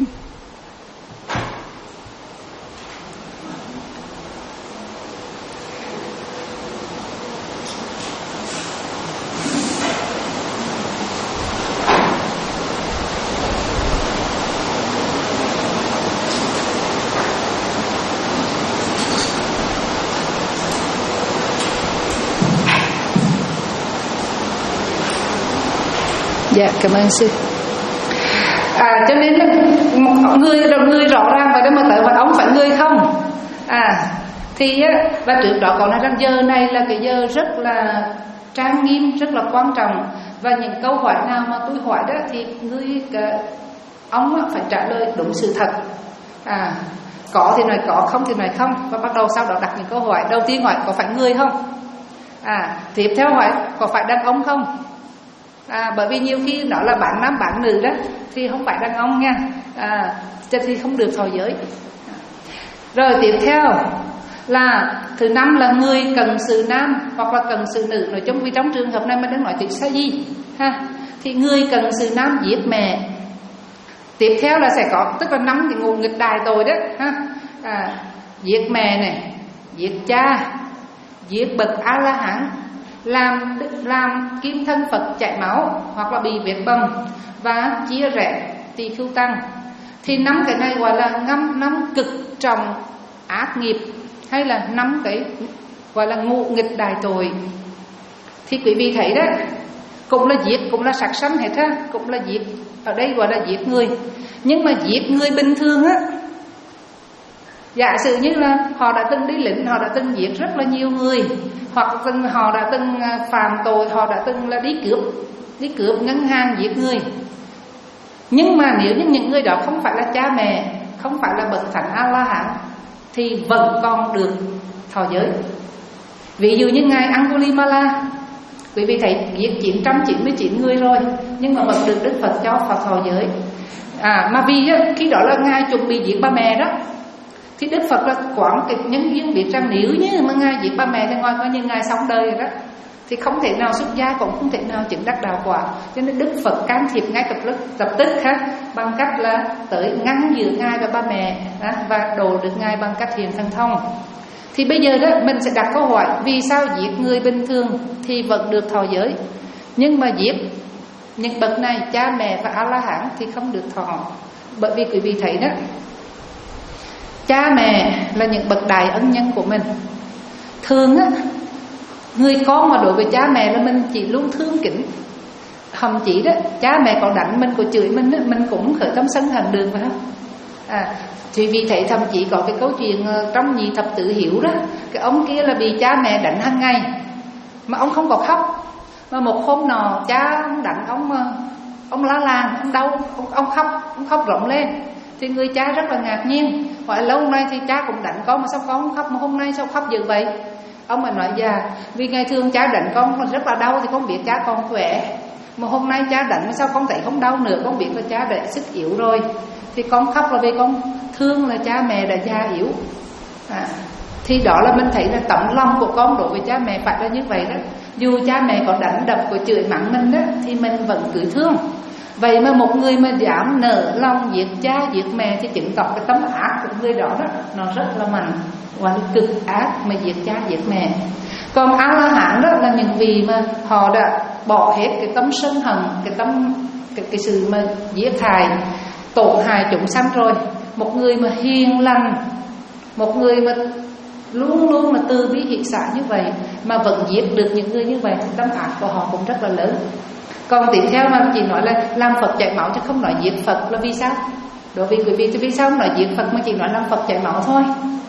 Dạ, cảm ơn sư. À, cho nên một người người rõ ràng vậy đó mà tới hỏi ông phải người không? À, thì á, và trước đó còn nói rằng giờ này là cái giờ rất là trang nghiêm, rất là quan trọng. Và những câu hỏi nào mà tôi hỏi đó thì người ông phải trả lời đúng sự thật. À, có thì nói có, không thì nói không. Và bắt đầu sau đó đặt những câu hỏi. Đầu tiên hỏi có phải người không? À, tiếp theo hỏi có phải đàn ông không? À, bởi vì nhiều khi đó là bạn nam bạn nữ đó thì không phải đàn ông nha. À, thì không được thọ giới. Rồi tiếp theo là thứ năm là người cần sự nam hoặc là cần sự nữ. Nói chung vì trong trường hợp này mình đang nói chuyện sa di ha, thì người cần sự nam giết mẹ. Tiếp theo là sẽ có, tức là năm cái ngụ nghịch đài tội đó ha. À, giết mẹ này, giết cha, giết bậc A La Hán, làm làm kim thân Phật chảy máu hoặc là bị vết bầm và chia rẽ tỳ khưu tăng. Thì năm cái này gọi là năm năm cực trọng ác nghiệp, hay là năm cái gọi là ngụ nghịch đại tội. Thì quý vị thấy đó, cũng là giết, cũng là sát sanh hết ha, cũng là giết, ở đây gọi là giết người. Nhưng mà giết người bình thường á, giả sử như là họ đã từng đi lính, họ đã từng giết rất là nhiều người, hoặc từng họ đã từng phạm tội, họ đã từng là đi cướp, đi cướp ngân hàng giết người. Nhưng mà nếu như những người đó không phải là cha mẹ, không phải là bậc thánh A La Hán, thì vẫn còn được thọ giới. Ví dụ như ngài Angulimala, quý vị thấy giết chín trăm chín mươi chín người rồi, nhưng mà vẫn được Đức Phật cho Phật thọ giới. À, mà vì khi đó là ngài chuẩn bị giết ba mẹ đó, thì Đức Phật là quán cái nhân duyên biết rằng nếu như mà ngài giết ba mẹ thì ngài coi như ngài xong đời rồi đó, thì không thể nào xuất gia, cũng không thể nào chứng đắc đạo quả. Cho nên Đức Phật can thiệp ngay tập tức, tập tức ha, bằng cách là tới ngăn giữa ngài và ba mẹ đó, và độ được ngài bằng cách hiện thần thông. Thì bây giờ đó mình sẽ đặt câu hỏi, vì sao giết người bình thường thì vẫn được thọ giới, nhưng mà giết những bậc này, cha mẹ và A La Hán thì không được thọ? Bởi vì quý vị thấy đó, cha mẹ là những bậc đại ân nhân của mình. Thường á, người con mà đối với cha mẹ là mình chỉ luôn thương kính, thậm chí đó cha mẹ có đánh mình, có chửi mình đó, mình cũng khởi tâm sân hận được, phải không? À, thì vì thế thậm chí có cái câu chuyện trong Nhị Thập Tự Hiếu đó, cái ông kia là bị cha mẹ đánh hàng ngày mà ông không có khóc, mà một hôm nọ cha ông đánh ông, ông lá làng, ông đau, ông, ông khóc, ông khóc rộng lên. Thì người cha rất là ngạc nhiên, hỏi lâu nay thì cha cũng đánh con mà sao con không khóc, mà hôm nay sao khóc dữ vậy? Ông mà nói dạ, vì ngày thường cha đánh con rất là đau thì con biết cha còn khỏe, mà hôm nay cha đánh sao con thấy không đau nữa, con biết là cha đã sức yếu rồi, thì con khóc là vì con thương là cha mẹ đã già yếu. À, thì đó là mình thấy là tấm lòng của con đối với cha mẹ phải là như vậy đó. Dù cha mẹ có đánh đập, có chửi mắng mình đó, thì mình vẫn cứ thương. Vậy mà một người mà dám nở lòng giết cha giết mẹ thì chứng tỏ cái tấm ác của người đó đó nó rất là mạnh, và cực ác mà giết cha giết mẹ. Còn A La Hán đó là những vị mà họ đã bỏ hết cái tâm sân hận, cái tâm cái, cái sự mà giết hại, tổn hại chúng sanh rồi. Một người mà hiền lành, một người mà luôn luôn mà từ bi hỷ xả như vậy mà vẫn giết được những người như vậy, tâm ác của họ cũng rất là lớn. Còn tiếp theo mà chỉ nói là làm Phật chảy máu chứ không nói giết Phật là vì sao? Đối với quý vị thì vì sao không nói giết Phật mà chỉ nói làm Phật chảy máu thôi?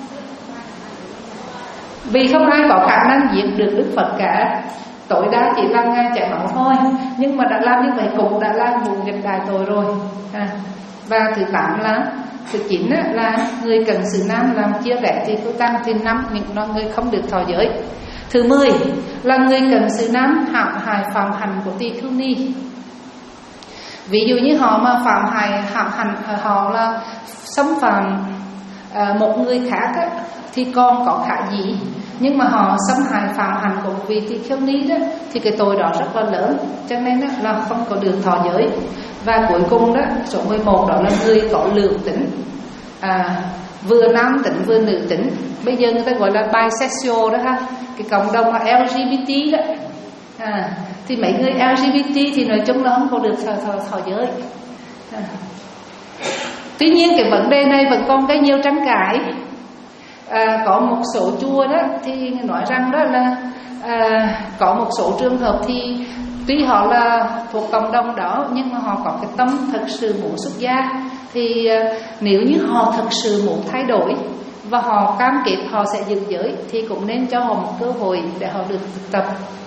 Vì không ai có khả năng giết được Đức Phật cả, tối đa chỉ làm ngài chảy máu thôi. Nhưng mà đã làm như vậy cũng đã làm vụ nghịch đại tội rồi. À, và thứ tám là thứ chín là người cần sự nam làm chia rẽ thì tu tăng, thì năm những người không được thọ giới. Thứ mười là người cần sự nam hãm hại phạm hành của tỳ khưu ni. Ví dụ như họ mà phạm hại hãm hành, họ là xâm phạm uh, một người khác á, thì còn có khả dĩ, nhưng mà họ xâm hại phạm hành của một vị tỳ khưu ni đó thì cái tội đó rất là lớn, cho nên đó là không có được thọ giới. Và cuối cùng đó, số mười một đó là người có lương tính, à, vừa nam tính vừa nữ tính. Bây giờ người ta gọi là bisexual đó ha, cái cộng đồng là L G B T đó. À, thì mấy người L G B T thì nói chung là không có được thọ, thọ, thọ giới. À. Tuy nhiên cái vấn đề này vẫn còn gây nhiều tranh cãi. À, có một số chùa đó thì nói rằng đó là à, có một số trường hợp thì tuy họ là thuộc cộng đồng đó nhưng mà họ có cái tâm thật sự muốn xuất gia, thì uh, nếu như họ thật sự muốn thay đổi và họ cam kết họ sẽ giữ giới thì cũng nên cho họ một cơ hội để họ được thực tập.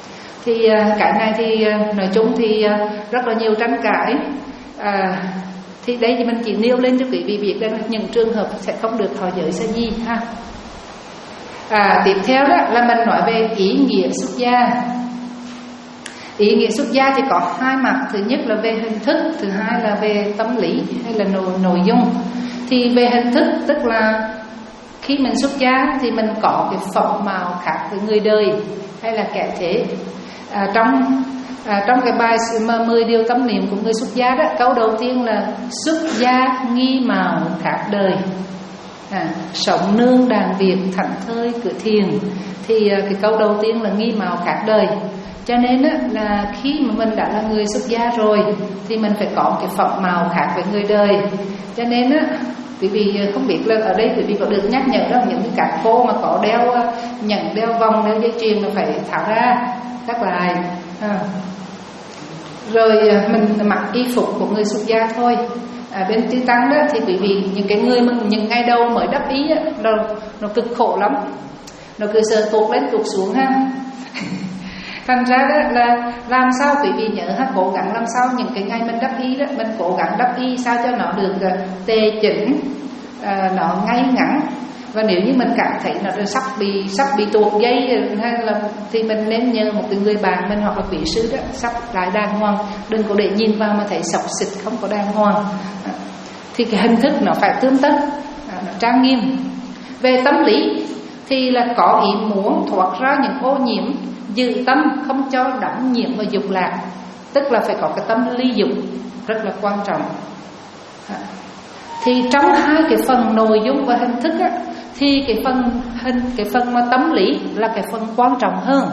Thì cái này thì nói chung thì rất là nhiều tranh cãi. à, Thì đây thì mình chỉ nêu lên cho quý vị biết là những trường hợp sẽ không được thọ giới sa di ha. à, Tiếp theo đó là mình nói về ý nghĩa xuất gia. Ý nghĩa xuất gia thì có hai mặt. Thứ nhất là về hình thức, thứ hai là về tâm lý hay là nội, nội dung. Thì về hình thức tức là khi mình xuất gia thì mình có cái phẩm màu khác với người đời hay là kẻ thế. à, Trong à, trong cái bài mười điều tâm niệm của người xuất gia đó, câu đầu tiên là xuất gia nghi màu khác đời, à, sống nương đàn Việt thảnh thơi cửa thiền. Thì à, cái câu đầu tiên là nghi màu khác đời. Cho nên á, là khi mà mình đã là người xuất gia rồi thì mình phải có cái phẩm màu khác với người đời. Cho nên á, quý vị không biết là ở đây quý vị có được nhắc nhở đâu, những cái các cô mà có đeo nhẫn, đeo vòng, đeo dây chuyền là phải tháo ra các lại. à. Rồi mình mặc y phục của người xuất gia thôi. À, bên Chư Tăng đó thì quý vị, những cái người mà những ngày đầu mới đắp ý á, nó, nó cực khổ lắm, nó cứ sờ tuột lên tuột xuống ha. Thành ra đó là làm sao quý vị nhớ ha, cố gắng làm sao những cái ngày mình đắp y đó, mình cố gắng đắp y sao cho nó được uh, tề chỉnh, uh, nó ngay ngắn. Và nếu như mình cảm thấy nó sắp bị sắp bị tuột dây hay là thì mình nên nhờ một cái người bạn mình hoặc là quý sư đó sắp lại đàng hoàng, đừng có để nhìn vào mà thấy sọc xịt không có đàng hoàng. À, thì cái hình thức nó phải tươm tất, à, nó trang nghiêm. Về tâm lý thì là có ý muốn thoát ra những ô nhiễm, giữ tâm không cho đắm nhiễm vào dục lạc, tức là phải có cái tâm ly dục, rất là quan trọng. à. Thì trong hai cái phần nội dung và hình thức á, thì cái phần hình cái phần mà tâm lý là cái phần quan trọng hơn.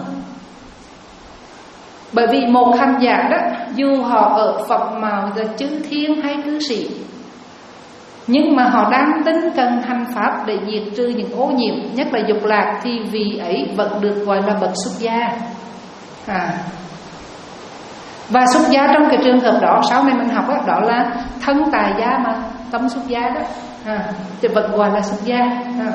Bởi vì một hành giả đó, dù họ ở phẩm màu là chư thiên hay cư sĩ, nhưng mà họ đang tính cần hành pháp để diệt trừ những ô nhiễm, nhất là dục lạc, thì vị ấy vẫn được gọi là bậc xuất gia. à. Và xuất gia trong cái trường hợp đó, sau này mình học đó, đó là thân tài gia mà tâm xuất gia đó, à, thì vẫn gọi là xuất gia. à.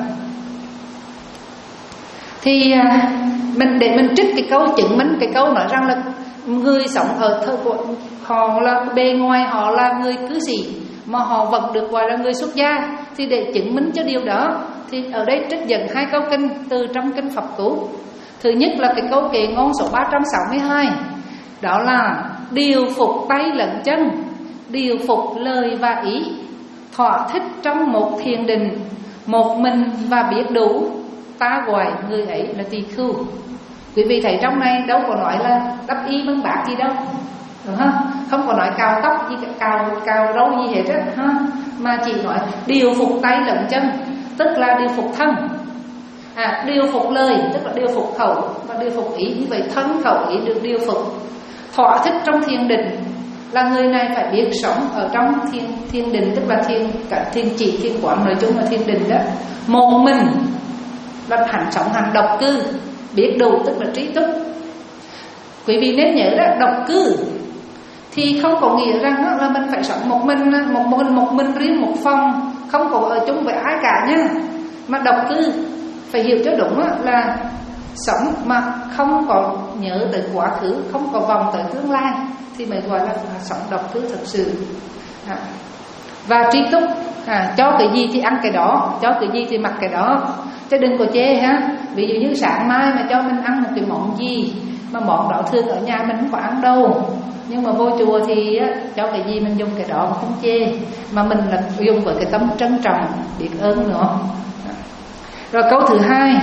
Thì à, mình để mình trích cái câu chứng minh cái câu nói rằng là người sống ở thơ của họ là bề ngoài họ là người cư sĩ mà họ vẫn được gọi là người xuất gia. Thì để chứng minh cho điều đó thì ở đây trích dẫn hai câu kinh từ trong kinh Pháp Cú. Thứ nhất là cái câu kệ ngôn số ba trăm sáu mươi hai, đó là điều phục tay lẫn chân, điều phục lời và ý, thỏa thích trong một thiền định, một mình và biết đủ, ta gọi người ấy là tỳ khưu. Quý vị thấy trong này đâu có nói là đắp y bằng bạc gì đâu, đúng không? Không có nói cào tóc gì, cào cào râu gì hết á, ha, mà chỉ nói điều phục tay lẫn chân, tức là điều phục thân, à, điều phục lời, tức là điều phục khẩu và điều phục ý. Như vậy thân khẩu ý được điều phục. Thỏa thích trong thiền định là người này phải biết sống ở trong thiền thiền định, tức là thiền cả thiền chỉ, thiền quán, nói chung là thiền định đó. Một mình là hành sống hành độc cư, biết đủ tức là trí túc. Quý vị nên nhớ đó, độc cư thì không có nghĩa rằng là mình phải sống một mình, một mình một mình riêng một phòng, không có ở chung với ai cả nha. Mà độc cư phải hiểu cho đúng là sống mà không có nhớ tới quá khứ, không có vòng tới tương lai thì mới gọi là sống độc cư thực sự. à. Và trí túc, à, cho cái gì thì ăn cái đó, cho cái gì thì mặc cái đó, chứ đừng có chê ha. Ví dụ như sáng mai mà cho mình ăn một cái món gì mà món đó thường ở nhà mình không có ăn đâu, nhưng mà vô chùa thì á, cho cái gì mình dùng cái đó mà không chê, mà mình là dùng với cái tâm trân trọng, biết ơn nữa. Rồi câu thứ hai,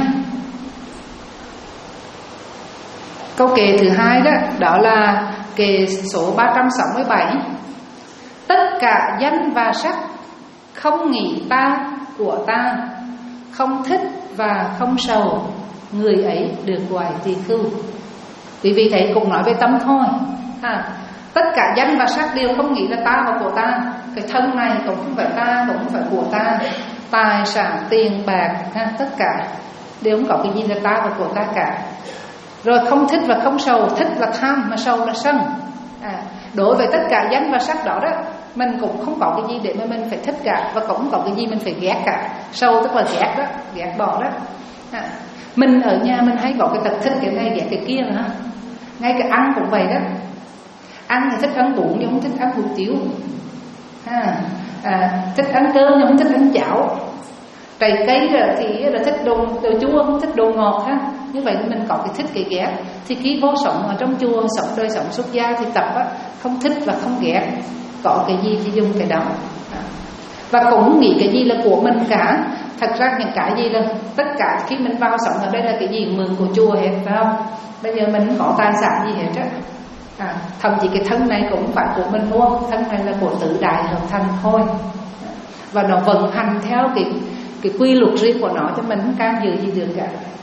câu kệ thứ hai đó, đó là kệ số ba trăm sáu mươi bảy. Tất cả danh và sắc không nghĩ ta của ta, không thích và không sầu, người ấy được gọi tỳ khưu. Quý vị thấy cùng nói về tâm thôi. à, Tất cả danh và sắc đều không nghĩ là ta và của ta. Cái thân này cũng không phải ta, cũng không phải của ta. Tài sản, tiền bạc, ha, tất cả đều không có cái gì là ta và của ta cả. Rồi không thích và không sầu, thích là tham mà sầu là sân. à, Đối với tất cả danh và sắc đó đó, mình cũng không có cái gì để mà mình phải thích cả, và cũng không có cái gì mình phải ghét cả. Sầu tức là ghét đó, ghét bỏ đó. à, Mình ở nhà mình hay có cái tật thích cái này ghét cái kia nữa. Ngay cả ăn cũng vậy đó. Ăn thì thích ăn bún nhưng không thích ăn hủ tiếu, à, à, thích ăn cơm nhưng không thích ăn chảo. Trái cây rồi thì là thích đồ, đồ chua, không thích đồ ngọt ha. Như vậy mình có cái thích cái ghét. Thì khi vô sống ở trong chùa, sống đời sống xuất gia thì tập á, không thích và không ghét. Có cái gì thì dùng cái đó, à. Và cũng nghĩ cái gì là của mình cả. Thật ra những cái gì là tất cả khi mình vào sống ở đây là cái gì mượn của chùa hết, phải không? Bây giờ mình không có tài sản gì hết á, à, thậm chí cái thân này cũng phải của mình mua. Thân này là của Tứ Đại Hợp Thành thôi, và nó vận hành theo cái cái quy luật riêng của nó, cho mình không can dự gì được cả.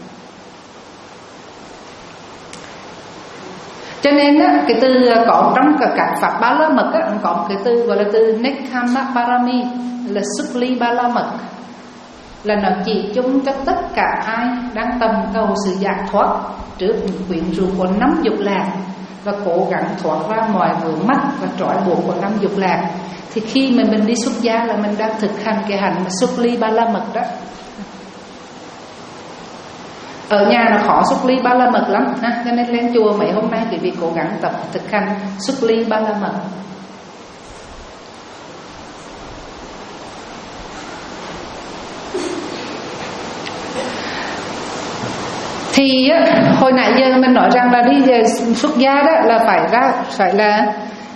Cho nên á, cái từ có trong cả các pháp Ba La Mật á, có một cái từ gọi là từ Nekkhamma Parami, là xuất ly Ba La Mật, là nó chỉ chung cho tất cả ai đang tầm cầu sự giải thoát trước những quyến rũ của năm dục lạc và cố gắng thoát ra mọi vướng mắc và trói buộc của năm dục lạc. Thì khi mà mình đi xuất gia là mình đang thực hành cái hành mà xuất ly Ba La Mật đó. Ở nhà nó khó xuất ly Ba La Mật lắm ha, cho nên lên chùa mấy hôm nay quý vị cố gắng tập thực hành xuất ly Ba La Mật. Thì hồi nãy giờ mình nói rằng là đi xuất gia đó là phải ra phải là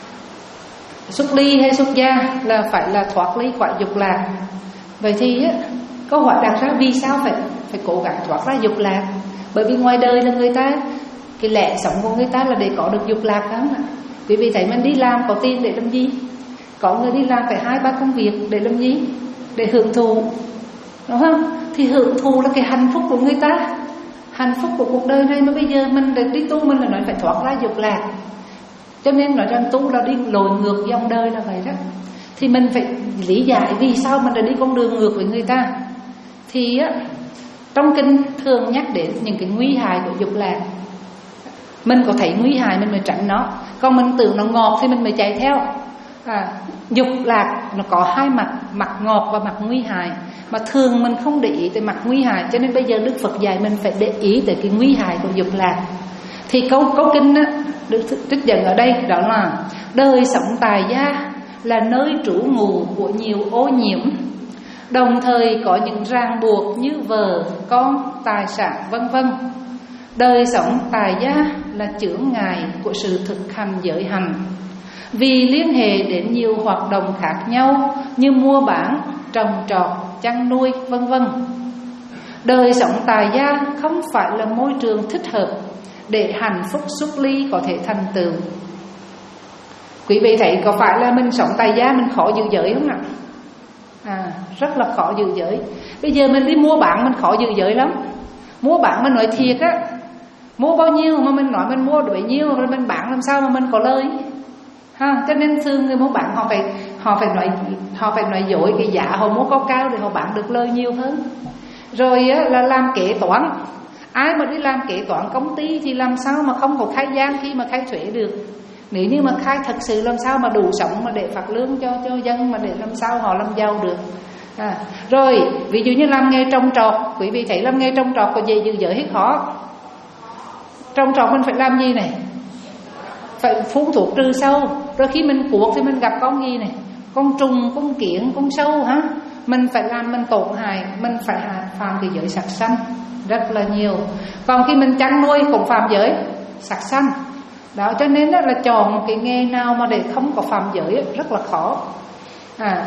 xuất ly hay xuất gia là phải là thoát ly khỏi dục lạc. Vậy thì câu hỏi đặt ra, vì sao phải phải cố gắng thoát ra dục lạc? Bởi vì ngoài đời là người ta, cái lẽ sống của người ta là để có được dục lạc, phải không ạ? Quý vị thấy mình đi làm có tiền để làm gì? Có người đi làm phải hai ba công việc để làm gì? Để hưởng thụ, đúng không? Thì hưởng thụ là cái hạnh phúc của người ta, hạnh phúc của cuộc đời này. Mà bây giờ mình để đi tu, mình là nói phải thoát ra dục lạc. Cho nên nói rằng tu là đi lội ngược dòng đời là vậy đó. Thì mình phải lý giải vì sao mình đã đi con đường ngược với người ta. Thì á, trong kinh thường nhắc đến những cái nguy hại của dục lạc. Mình có thấy nguy hại mình mới tránh nó, còn mình tưởng nó ngọt thì mình mới chạy theo. à, Dục lạc nó có hai mặt, mặt ngọt và mặt nguy hại. Mà thường mình không để ý tới mặt nguy hại, cho nên bây giờ Đức Phật dạy mình phải để ý tới cái nguy hại của dục lạc. Thì câu, câu kinh á, được trích dẫn ở đây đó là: đời sống tài gia là nơi trú ngụ của nhiều ô nhiễm, đồng thời có những ràng buộc như vợ, con, tài sản vân vân. Đời sống tài gia là chướng ngại của sự thực hành giới hạnh, vì liên hệ đến nhiều hoạt động khác nhau như mua bán, trồng trọt, chăn nuôi vân vân. Đời sống tài gia không phải là môi trường thích hợp để hạnh phúc xuất ly có thể thành tựu. Quý vị thấy có phải là mình sống tài gia mình khó giữ giới không ạ? À, rất là khó giữ giới. Bây giờ mình đi mua bán mình khó giữ giới lắm. Mua bán mình nói thiệt á, mua bao nhiêu mà mình nói mình mua bấy nhiêu, rồi mình bán làm sao mà mình có lời ha. Cho nên thường người mua bán họ phải họ phải nói họ phải nói dối cái giá họ mua cao cao để họ bán được lời nhiều hơn. Rồi á, là làm kế toán. Ai mà đi làm kế toán công ty thì làm sao mà không có khai gian khi mà khai thuế được. Nếu như mà khai thật sự làm sao mà đủ sống mà để phạt lương cho cho dân, mà để làm sao họ làm giàu được. à, Rồi ví dụ như làm nghề trồng trọt, quý vị thấy làm nghề trồng trọt có dễ giữ giới hay khó? Trồng trọt mình phải làm gì này? Phải phun thuốc trừ sâu. Rồi khi mình cuốc thì mình gặp con gì này? Con trùng, con kiến, con sâu hả? Mình phải làm mình tổn hại, mình phải phạm cái giới sát sanh rất là nhiều. Còn khi mình chăn nuôi cũng phạm giới sát sanh. Đó, cho nên là chọn một cái nghề nào mà để không có phạm giới rất là khó. à,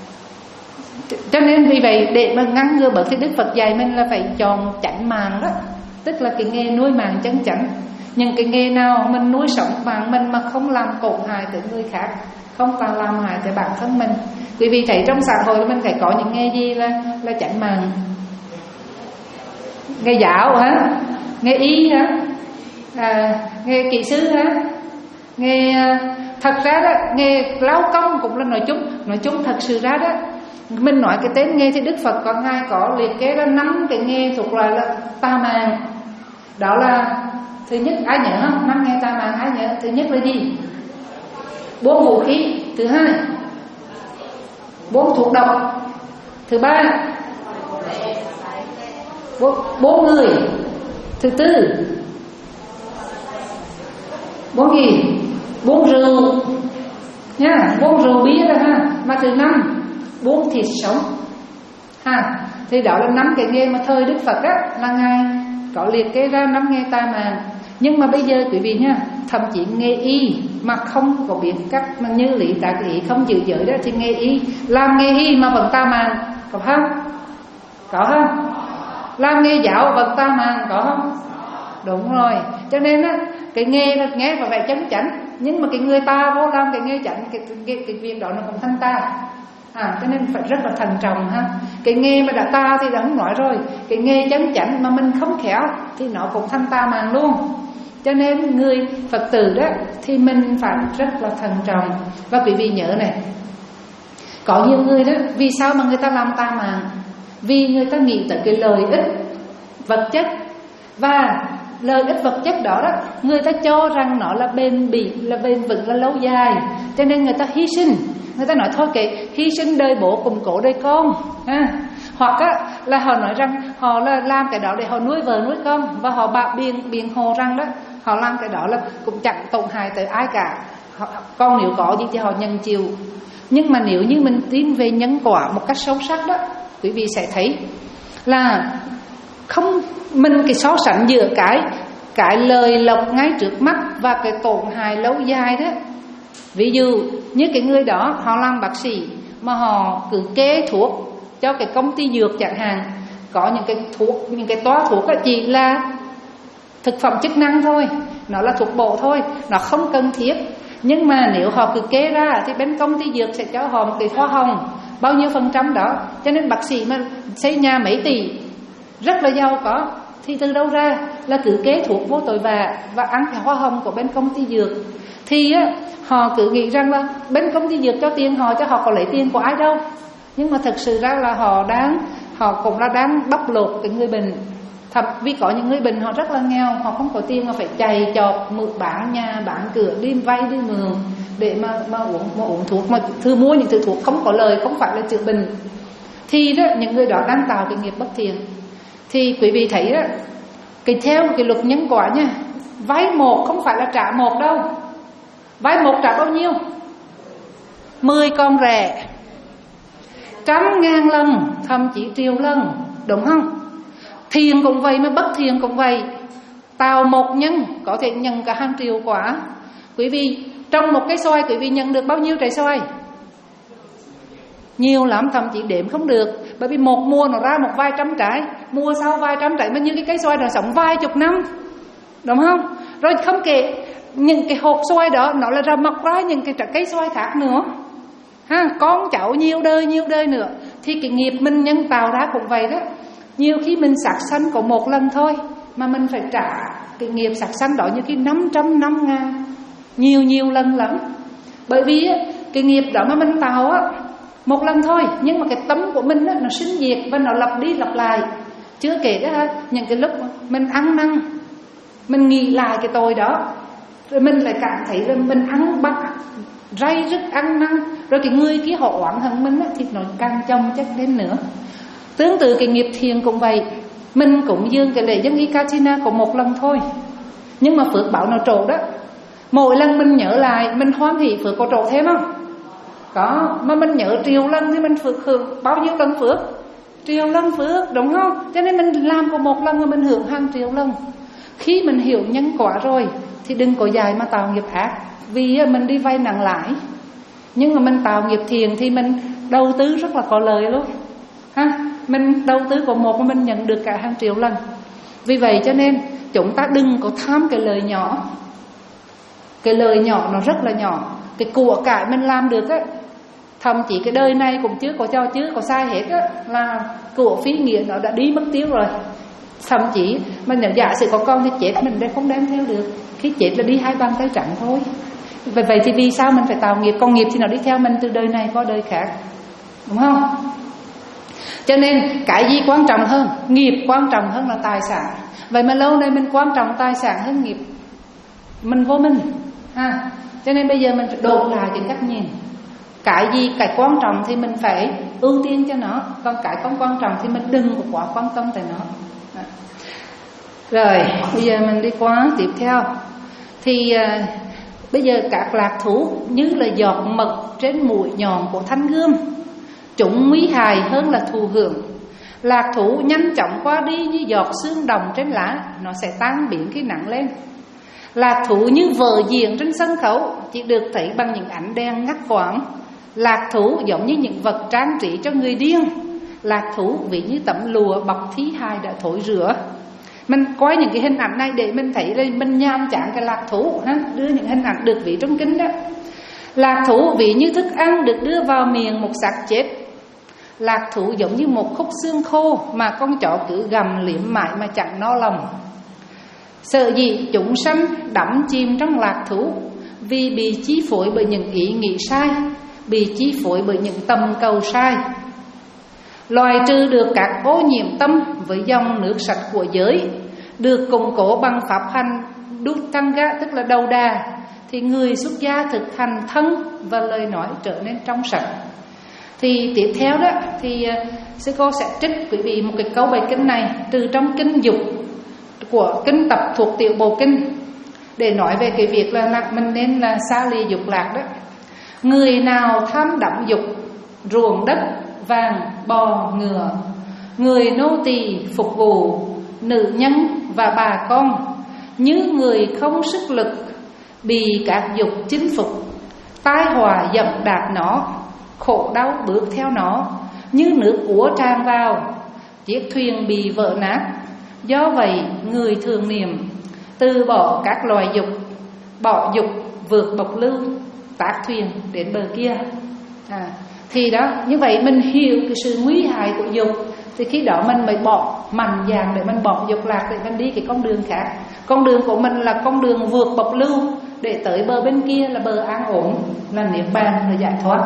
Cho nên vì vậy để mà ngăn ngừa bởi thì Đức Phật dạy mình là phải chọn chánh mạng đó. Tức là cái nghề nuôi mạng chân chánh. Nhưng cái nghề nào mình nuôi sống mạng mình mà không làm tổn hại tới người khác, không còn làm hại tới bản thân mình. Quý vị thấy trong xã hội mình phải có những nghề gì là là chánh mạng? Nghề giáo hả? Nghề y hả? À, nghề kỹ sư hả? Nghề thật ra đó, nghề lao công cũng là nói chung. Nói chung thật sự ra đó, mình nói cái tên nghề thì Đức Phật có ngài có liệt kê ra năm cái nghề thuộc loại là tà mạng. Đó là thứ nhất, ai nhớ không? Năm nghề tà mạng ai nhớ? Thứ nhất là gì? Buôn vũ khí. Thứ hai, buôn thuốc độc. Thứ ba, buôn người. Thứ tư, Buông gì? Buông rượu nha, buông rượu bia đó ha. Mà thứ năm, buông thịt sống ha. Thì đó là năm cái nghề mà thời Đức Phật á là Ngài có liệt kê ra năm nghề tai mạng. Nhưng mà bây giờ quý vị nha, thậm chí nghề y mà không có biết cách mà như lý đại ý, không giữ giới đó, thì nghề y, làm nghề y mà vẫn tai mạng, có không? Có không? Làm nghề giáo vẫn tai mạng, có không? Đúng rồi. Cho nên á, cái nghề nó nghe và vẻ chánh chánh, nhưng mà cái người ta vô làm cái nghề chánh, cái, cái, cái việc đó nó cũng thanh ta. À, cho nên phải rất là thận trọng ha. Cái nghề mà đã ta thì đã không nói rồi, cái nghề chánh chánh mà mình không khéo thì nó cũng thanh ta màng luôn. Cho nên người Phật tử đó thì mình phải rất là thận trọng. Và quý vị nhớ này, có nhiều người đó, vì sao mà người ta làm ta màng? Vì người ta nghĩ tới cái lợi ích vật chất, và lợi ích vật chất đó đó người ta cho rằng nó là bền bỉ, là bền vững, là lâu dài, cho nên người ta hy sinh. Người ta nói thôi kệ, hy sinh đời bố cùng cổ đời con ha. Hoặc á, là họ nói rằng họ là làm cái đó để họ nuôi vợ nuôi con, và họ bạc biện biện hồ rằng đó họ làm cái đó là cũng chẳng tổn hại tới ai cả. Họ, con nếu có gì thì họ nhận chịu. Nhưng mà nếu như mình tin về nhân quả một cách sâu sắc đó, quý vị sẽ thấy là không, mình cái so sánh giữa cái cái lời lộc ngay trước mắt và cái tổn hại lâu dài đó. Ví dụ như cái người đó họ làm bác sĩ mà họ cứ kê thuốc cho cái công ty dược chẳng hạn, có những cái thuốc, những cái toa thuốc chỉ là thực phẩm chức năng thôi, nó là thuốc bổ thôi, nó không cần thiết. Nhưng mà nếu họ cứ kê ra thì bên công ty dược sẽ cho họ một cái hoa hồng bao nhiêu phần trăm đó. Cho nên bác sĩ mà xây nhà mấy tỷ, rất là giàu có, thì từ đâu ra là cứ kê thuốc vô tội vạ và ăn cái hoa hồng của bên công ty dược. Thì á, họ cứ nghĩ rằng là bên công ty dược cho tiền họ, cho họ có lấy tiền của ai đâu. Nhưng mà thực sự ra là họ đang họ cũng là đang bóc lột cái người bệnh. Thật vì có những người bệnh họ rất là nghèo, họ không có tiền, họ phải chạy chọt mượn bán nhà bán cửa, đi vay đi mượn để mà mà uống mà uống thuốc, mà thư mua những thứ thuốc không có lời, không phải là chữa bệnh. Thì đó, những người đó đang tạo cái nghiệp bất thiện. Thì quý vị thấy đó, cái theo cái luật nhân quả nha, vay một không phải là trả một đâu. Vay một trả bao nhiêu? Mười con rẻ, trăm ngàn lần, thậm chí triệu lần, đúng không? Thiền cũng vậy mà bất thiền cũng vậy. Tạo một nhân có thể nhận cả hàng triệu quả. Quý vị trong một cái xoài quý vị nhận được bao nhiêu trái xoài? Nhiều lắm, thậm chí đếm không được. Bởi vì một mùa nó ra một vài trăm trái, mùa sau vài trăm trái, mà như cái cây xoài nó sống vài chục năm, đúng không? Rồi không kể những cái hột xoài đó nó là ra mọc ra những cái cây xoài khác nữa ha, con cháu nhiều đời nhiều đời nữa. Thì cái nghiệp mình nhân tạo ra cũng vậy đó. Nhiều khi mình sát sanh có một lần thôi mà mình phải trả cái nghiệp sát sanh đó như cái năm trăm năm ngàn nhiều nhiều lần lắm. Bởi vì cái nghiệp đó mà mình tạo á một lần thôi, nhưng mà cái tấm của mình á, nó sinh diệt và nó lặp đi lặp lại. Chưa kể đó ha, những cái lúc mình ăn năn, mình nghĩ lại cái tội đó, rồi mình lại cảm thấy là mình ăn bắt ray rứt ăn năn, rồi cái người kia họ oán hận mình á, thì nó càng chồng chất lên nữa. Tương tự cái nghiệp thiền cũng vậy. Mình cũng dương cái lễ dân y Katina có một lần thôi, nhưng mà phước báo nó trổ đó. Mỗi lần mình nhớ lại, mình hoan hỷ phước có trổ thêm không? Có. Mà mình nhớ triệu lần thì mình phước hưởng bao nhiêu lần phước? Triệu lần phước, đúng không? Cho nên mình làm có một lần mà mình hưởng hàng triệu lần. Khi mình hiểu nhân quả rồi thì đừng có dài mà tạo nghiệp ác. Vì mình đi vay nặng lãi. Nhưng mà mình tạo nghiệp thiền thì mình đầu tư rất là có lời luôn ha. Mình đầu tư có một mà mình nhận được cả hàng triệu lần. Vì vậy cho nên chúng ta đừng có tham cái lời nhỏ. Cái lời nhỏ nó rất là nhỏ. Cái của cải mình làm được á, thậm chí cái đời này cũng chưa có cho chưa có sai hết á, là của phí nghĩa nó đã đi mất tiêu rồi. Thậm chí mà nếu giả sử có con thì chết mình đây không đem theo được. Khi chết là đi hai bàn tay trắng thôi. Vậy, vậy thì vì sao mình phải tạo nghiệp? Con nghiệp thì nó đi theo mình từ đời này qua đời khác, đúng không? Cho nên cái gì quan trọng hơn? Nghiệp quan trọng hơn là tài sản. Vậy mà lâu nay mình quan trọng tài sản hơn nghiệp, mình vô minh ha. Cho nên bây giờ mình phải đổi lại cái cách nhìn. Cái gì cái quan trọng thì mình phải ưu tiên cho nó, còn cái không quan trọng thì mình đừng có quá quan tâm tới nó. Rồi bây giờ mình đi qua tiếp theo. Thì à, bây giờ các lạc thú như là giọt mật trên mũi nhọn của thanh gươm, chúng nguy hại hơn là thụ hưởng. Lạc thú nhanh chóng qua đi như giọt sương đồng trên lá, nó sẽ tan biến khi nắng lên. Lạc thú như vở diễn trên sân khấu, chỉ được thấy bằng những ánh đèn ngắt quãng. Lạc thú giống như những vật trang trí cho người điên. Lạc thú ví như tấm lụa bọc thí hài đã thối rữa. Mình coi những cái hình ảnh này để mình thấy đây, mình nham chán cái lạc thú ha? Đưa những hình ảnh được ví trong kinh đó. Lạc thú ví như thức ăn được đưa vào miệng một xác chết. Lạc thú giống như một khúc xương khô mà con chó cứ gầm liếm mãi mà chẳng no lòng. Sợ gì chúng sanh đắm chìm trong lạc thú, vì bị chi phối bởi những ý nghĩ sai, bị chi phối bởi những tầm cầu sai. Loại trừ được các ô nhiễm tâm với dòng nước sạch của giới, được củng cố bằng pháp hành Duttanga, tức là đầu đà, thì người xuất gia thực hành thân và lời nói trở nên trong sạch. Thì tiếp theo đó thì sư cô sẽ trích quý vị một cái câu bài kinh này từ trong kinh Dục của kinh tập thuộc Tiểu Bộ Kinh, để nói về cái việc là mình nên là xa lìa dục lạc đó. Người nào tham đắm dục, ruộng đất, vàng, bò, ngựa, người nô tỳ phục vụ, nữ nhân và bà con, như người không sức lực, bị các dục chinh phục, tai họa dẫm đạp nó, khổ đau bước theo nó, như nước úa tràn vào, chiếc thuyền bị vỡ nát. Do vậy người thường niệm từ bỏ các loài dục, bỏ dục vượt bộc lưu, tác thuyền đến bờ kia. à, Thì đó, như vậy mình hiểu cái sự nguy hại của dục, thì khi đó mình mới bỏ mạnh dạn để mình bỏ dục lạc, để mình đi cái con đường khác. Con đường của mình là con đường vượt bộc lưu, để tới bờ bên kia là bờ an ổn, là niết bàn, là giải thoát.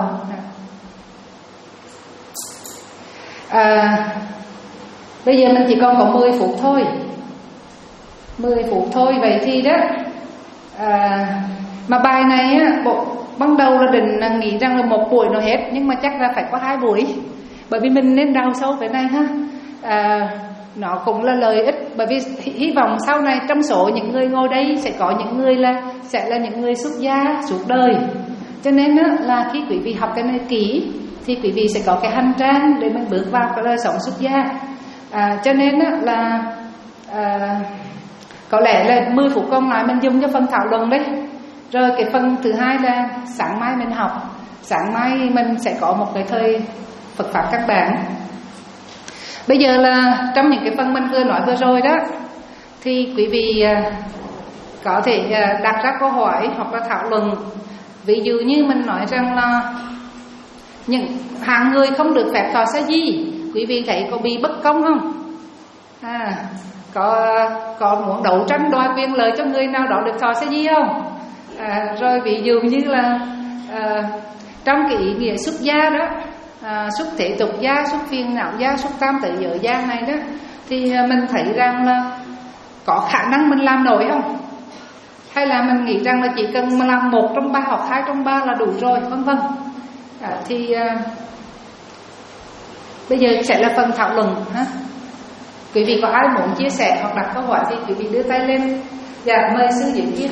à, Bây giờ mình chỉ còn có mười phút thôi, mười phút thôi. Vậy thì đó à, mà bài này á, bộ ban đầu là định là nghĩ rằng là một buổi nó hết, nhưng mà chắc là phải có hai buổi, bởi vì mình nên đào sâu cái này ha. à, Nó cũng là lợi ích, bởi vì hy vọng sau này trong số những người ngồi đây sẽ có những người là sẽ là những người xuất gia suốt đời. Cho nên á, là khi quý vị học cái này kỹ thì quý vị sẽ có cái hành trang để mình bước vào cái đời sống xuất gia. à, Cho nên á, là à, có lẽ là mười phút còn lại mình dùng cho phần thảo luận đấy. Rồi cái phần thứ hai là sáng mai mình học. Sáng mai mình sẽ có một cái thời Phật Pháp các bạn. Bây giờ là trong những cái phần mình vừa nói vừa rồi đó, thì quý vị có thể đặt ra câu hỏi hoặc là thảo luận. Ví dụ như mình nói rằng là những hạng người không được phép thọ sa di, quý vị thấy có bị bất công không? À, có có muốn đấu tranh đòi quyền lợi cho người nào đó được thọ sa di không? À, rồi ví dụ như là à, trong cái ý nghĩa xuất gia đó, à, xuất thế tục gia, xuất phiền não gia, xuất tam tự giới gia này đó, thì mình thấy rằng là có khả năng mình làm nổi không? Hay là mình nghĩ rằng là chỉ cần mà làm một trong ba hoặc hai trong ba là đủ rồi, vân vân. à, Thì à, bây giờ sẽ là phần thảo luận ha. Quý vị có ai muốn chia sẻ hoặc đặt câu hỏi thì quý vị đưa tay lên. Dạ, mời sư diễn kia.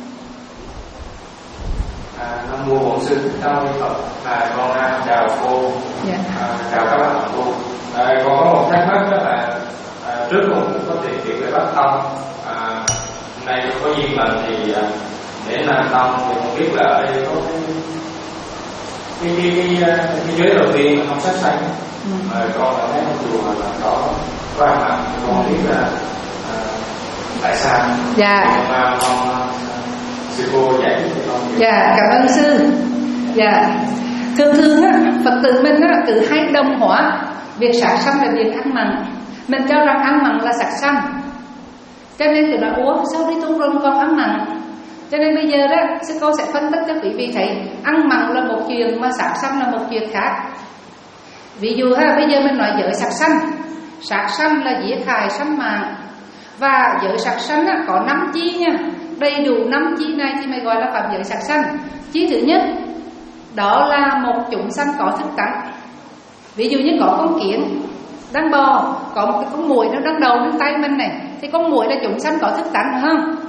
À, Nam mô Bổn Sư Thích Ca Mâu Ni Phật. À, con à, chào cô. Yeah. À, chào các bạn cô. À, con có một thắc mắc đó là à, trước con cũng có tìm hiểu về Bắc Tông. À, hôm nay có duyên lành thì à, để Nam Tông thì không biết là ở đây có cái cái cái, cái, cái, cái giới đầu tiên là không sát sanh. Ừ. À, con ở thấy trong chùa là có có ăn mặn, con không biết là à, tại sao. Dạ. Thì mà con sư cô dạy cho con. Dạ, cảm ơn sư. Dạ, thường thường á, Phật tử mình á, tự hay đồng hóa việc sát sanh và việc ăn mặn. Mình cho rằng ăn mặn là sát sanh, cho nên tự nói ủa sao đi tu rồi còn ăn mặn. Cho nên bây giờ đó sư cô sẽ phân tích cho quý vị thấy ăn mặn là một chuyện mà sát sanh là một chuyện khác. Ví dụ ha, bây giờ mình nói giới sát sanh. Sát sanh là giết hại sanh mạng, và giới sát sanh á, có năm chi nha. Đầy đủ năm chi này thì mới gọi là phạm giới sát sanh. Chi thứ nhất đó là một chúng sanh có thức tánh. Ví dụ như có con kiến đang bò, có một cái con muỗi nó đang đầu trên tay mình này, thì con muỗi là chúng sanh có thức tánh, phải không?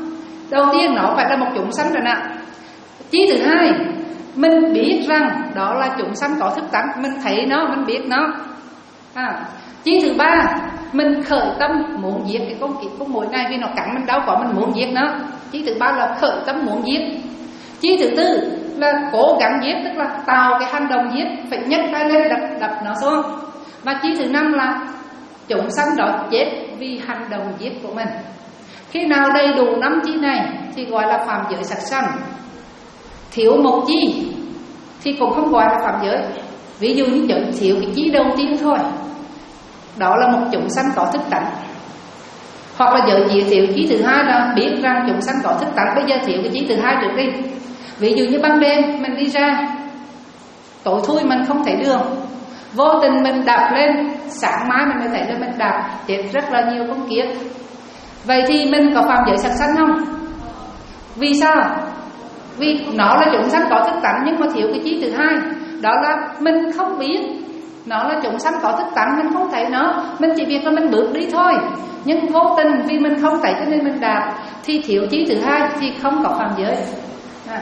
Đầu tiên nó phải là một chúng sanh rồi nè. Chí thứ hai, mình biết rằng đó là chúng sanh có thức tánh, mình thấy nó, mình biết nó. À, chí thứ ba, mình khởi tâm muốn giết cái con kiến con muỗi này vì nó cắn mình đau quá, mình muốn giết nó. Chí thứ ba là khởi tâm muốn giết. Chí thứ tư là cố gắng giết, tức là tạo cái hành động giết, phải nhấc tay lên đập đập nó xuống. Và chí thứ năm là chúng sanh đó chết vì hành động giết của mình. Khi nào đầy đủ năm chí này thì gọi là phạm giới sát sanh. Thiếu một chí thì cũng không gọi là phạm giới. Ví dụ như thiếu cái chí đầu tiên thôi, đó là một chúng sanh có thức tánh. Hoặc là giới gì thiếu chí thứ hai là biết rằng chúng sanh có thức tánh, bây giờ thiếu cái chí thứ hai trước đi. Ví dụ như ban đêm mình đi ra, tối thui mình không thấy đường, vô tình mình đạp lên, sáng mai mình mới thấy là mình đạp chết rất là nhiều con kiến. Vậy thì mình có phạm giới sát sanh không? Vì sao? Vì nó là chúng sanh có thức tánh nhưng mà thiếu cái chí thứ hai, đó là mình không biết nó là chúng sanh có thức tánh, mình không thấy nó, mình chỉ biết là mình bước đi thôi, nhưng vô tình vì mình không thấy cho nên mình đạp, thì thiếu chí thứ hai thì không có phạm giới. À.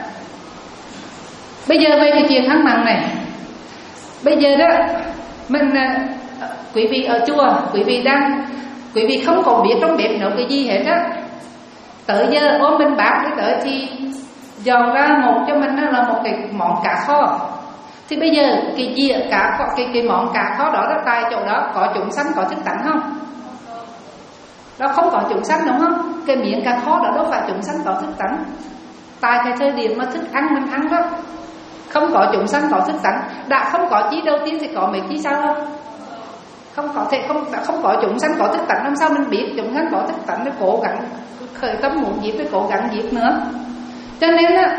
Bây giờ về cái chuyện ăn mặn này, bây giờ đó mình quý vị ở chùa, quý vị đang quý vị không còn biết trong bếp nấu cái gì hết á, tới giờ ôm bên bác tới tới thì dọn ra một cho mình là một cái món cá kho. Thì bây giờ cái dĩa cá cái cái món cá kho đó đó, tại chỗ đó có chúng sanh có thức tánh không? Đó không có chúng sanh đúng không? Cái miếng cá kho đó đâu phải chúng sanh có thức tánh. Tại cái thời điểm mà thức ăn mình ăn đó không có chúng sanh có thức tánh. Đã không có chí đầu tiên thì có mấy chí sau không? Không có thể không không có chúng sanh có thức tánh, làm sao mình biết chúng sanh có thức tánh để cố gắng khởi tâm muốn giết, để cố gắng giết nữa. Cho nên là,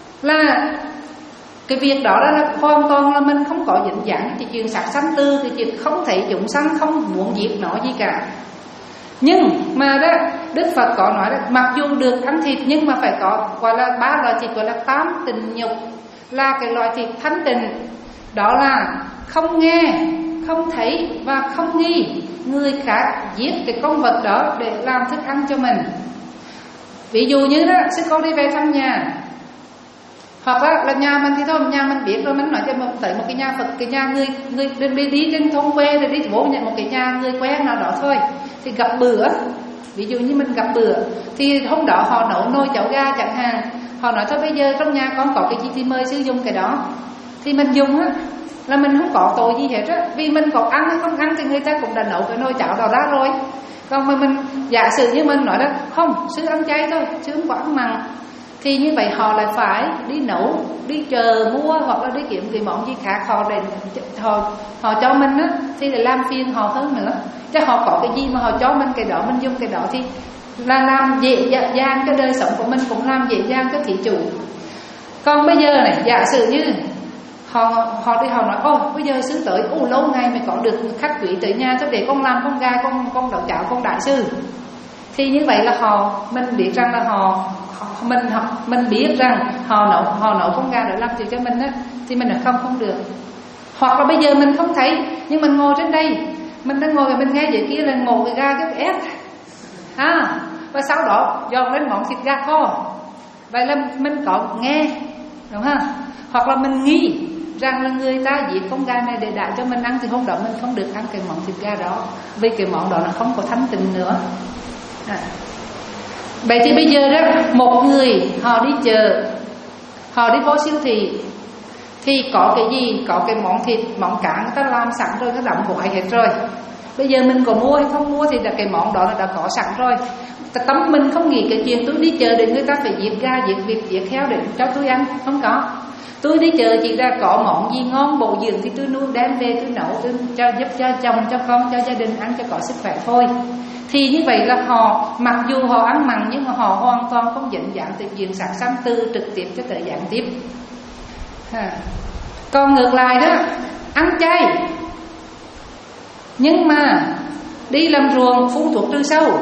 là cái việc đó là hoàn toàn là mình không có dính dáng thì chuyện sát sanh tư, thì chuyện không thấy chúng sanh, không muốn giết nó gì cả. Nhưng mà đó Đức Phật có nói đó, mặc dù được ăn thịt nhưng mà phải có gọi là ba loại thịt, gọi là tám tình nhục, là cái loại thịt thanh tịnh, đó là không nghe, không thấy và không nghi người khác giết cái con vật đó để làm thức ăn cho mình. Ví dụ như đó, sư cô đi về thăm nhà, hoặc là, là nhà mình thì thôi, nhà mình biết rồi, mình nói cho mình tới một cái nhà Phật, cái nhà người người đi, đi trên thôn quê rồi đi vô nhận một cái nhà người quen nào đó thôi, thì gặp bữa, ví dụ như mình gặp bữa thì hôm đó họ nấu nồi cháo gà chẳng hạn, họ nói thôi bây giờ trong nhà con có cái gì thì mời sử dụng cái đó, thì mình dùng á là mình không có tội gì hết á, vì mình có ăn hay không ăn thì người ta cũng đã nấu cái nồi cháo đó ra rồi. Còn mà mình giả sử như mình nói đó, không, sư ăn chay thôi, sư không có ăn mặn, thì như vậy họ lại phải đi nấu, đi chờ mua hoặc là đi kiếm cái món gì khác, họ để họ họ cho mình á thì để làm phiền họ hơn nữa. Chứ họ có cái gì mà họ cho mình cái đó, mình dùng cái đó thì là làm dễ dàng cái đời sống của mình, cũng làm dễ dàng cái thị chủ. Còn bây giờ này, giả sử như họ họ đi họ nói ôi bây giờ sư tới, ô lâu ngày mới có được khách quý tới nhà, cho để con làm con gà, con con đậu cháo, con đại sư, thì như vậy là họ mình biết rằng là họ, họ mình họ, mình biết rằng họ nấu họ nấu con gà để làm chuyện cho mình á, thì mình nói không không được. Hoặc là bây giờ mình không thấy nhưng mình ngồi trên đây, mình đang ngồi và mình nghe vậy kia là ngồi cái gà cái ép à, và sau đó dọn lên món thịt gà kho, vậy là mình có nghe đúng không? Hoặc là mình nghi rằng là người ta giết con gà này để đãi cho mình ăn, thì hôm đó mình không được ăn cái món thịt gà đó, vì cái món đó là không có thanh tịnh nữa. À. Vậy thì bây giờ đó, một người họ đi chợ, họ đi vô siêu thị, thì có cái gì, có cái món thịt, món cá người ta làm sẵn rồi, nó đóng gói hết rồi. Bây giờ mình có mua hay không mua thì là cái món đó là đã có sẵn rồi. Tâm mình không nghĩ cái chuyện tôi đi chợ để người ta phải giết gà, giết vịt, giết heo để cho tôi ăn, không có. Tôi đi chợ chỉ là có món gì ngon bổ dưỡng thì tôi nuôi đem về, tôi nấu, tôi cho giúp cho chồng, cho con, cho gia đình ăn cho có sức khỏe thôi. Thì như vậy là họ, mặc dù họ ăn mặn nhưng mà họ hoàn toàn không dính dáng từ chuyện sát sanh từ trực tiếp cho tới gián tiếp. À. Còn ngược lại đó, ăn chay nhưng mà đi làm ruộng phun thuốc trừ sâu,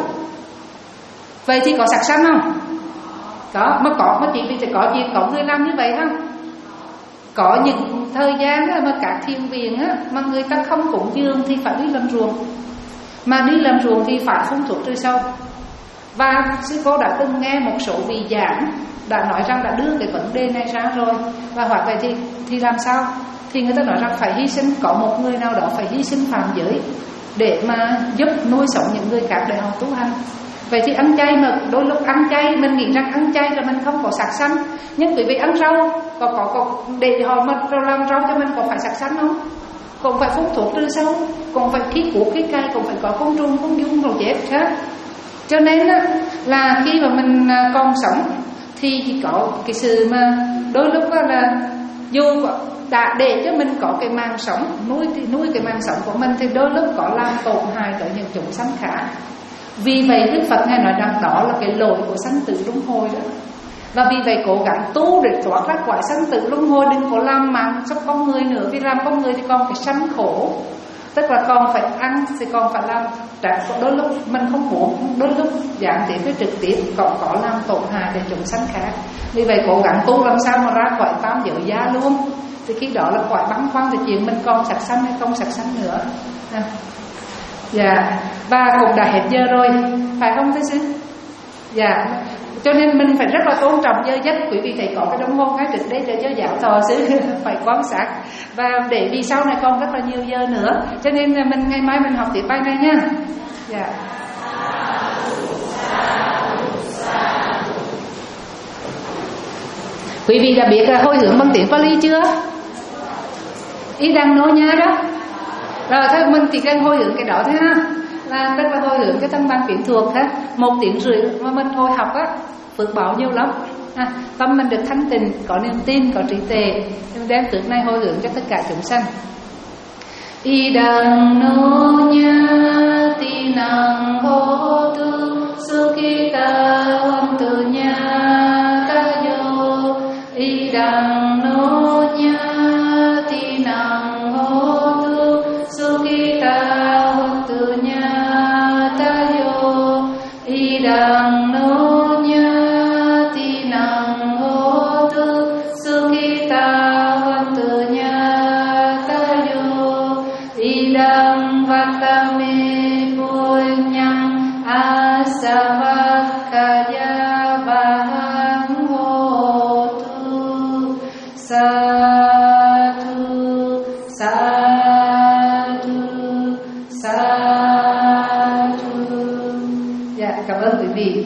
vậy thì có sát sanh không? Có, mà có, mà chỉ vì sẽ có chuyện có người làm như vậy không? Có những thời gian đó mà các thiền viện á, mà người ta không cúng dường thì phải đi làm ruộng, mà đi làm ruộng thì phải phun thuốc trừ sâu. Và sư cô đã từng nghe một số vị giảng đã nói rằng đã đưa cái vấn đề này ra rồi. Và hỏi vậy thì, thì làm sao? Thì người ta nói rằng phải hy sinh, có một người nào đó phải hy sinh phạm giới để mà giúp nuôi sống những người khác để họ tu hành. Vậy thì ăn chay, mà đôi lúc ăn chay mình nghĩ rằng ăn chay là mình không có sạch sanh, nhưng quý vị ăn rau có, có, có để họ mà làm rau cho mình có phải sạch sanh không? Còn phải phun thuốc trừ sâu, còn phải khí cuốc khí cay, còn phải có côn trùng côn dung rồi chết hết. Cho nên là khi mà mình còn sống thì chỉ có cái sự mà đôi lúc là dù đã để cho mình có cái mạng sống, nuôi nuôi cái mạng sống của mình, thì đôi lúc có làm tổn hại tới những chúng sanh khác. Vì vậy Đức Phật Ngài nói rằng đó là cái lỗi của sanh tử luân hồi đó. Và vì vậy cố gắng tu để thoát ra khỏi sanh tử luân hồi, đừng có làm mạng sống con người nữa. Vì làm con người thì còn phải sanh khổ, tức là còn phải ăn thì còn phải làm trả. Đôi lúc mình không muốn, đôi lúc gián tiếp với trực tiếp còn có làm tổn hại để chúng sanh khác. Vì vậy cố gắng tu làm sao mà ra khỏi tam giới gia luôn, thì khi đó là khỏi băn khoăn thì chuyện mình còn sạch sanh hay không sạch sanh nữa. à. Dạ, và cũng đã hết giờ rồi, phải không thưa sư? Dạ, cho nên mình phải rất là tôn trọng giờ giấc. Quý vị thấy có cái đồng hồ ngay trước đây để cho giáo thọ sư phải quan sát, và để vì sau này còn rất là nhiều giờ nữa, cho nên là mình ngày mai mình học tiếp bài này nha. Dạ. Quý vị đã biết là hồi hướng bằng tiếng Pali chưa? Ý đang nói nha đó. Rồi thôi mình chỉ cần hồi hướng cái đó thôi ha, là tức là hồi hướng cái thân bằng quyển thuộc ha. Một tiếng rưỡi mà mình hồi học á, phước báo nhiều lắm ha. Tâm mình được thanh tịnh, có niềm tin, có trí tuệ, mình đem phước này hồi hướng cho tất cả chúng sanh. Idang no nya tinang hotu sukhita hotu nya tayo. Idang no nya tinang hotu sukhita hotu nya tayo. Idang no nya tinang hotu sukhita hotu nya tayo. Idang vatame punyang asavakaya bahang hotu. Satu, satu, satu. Dạ, cảm ơn quý vị.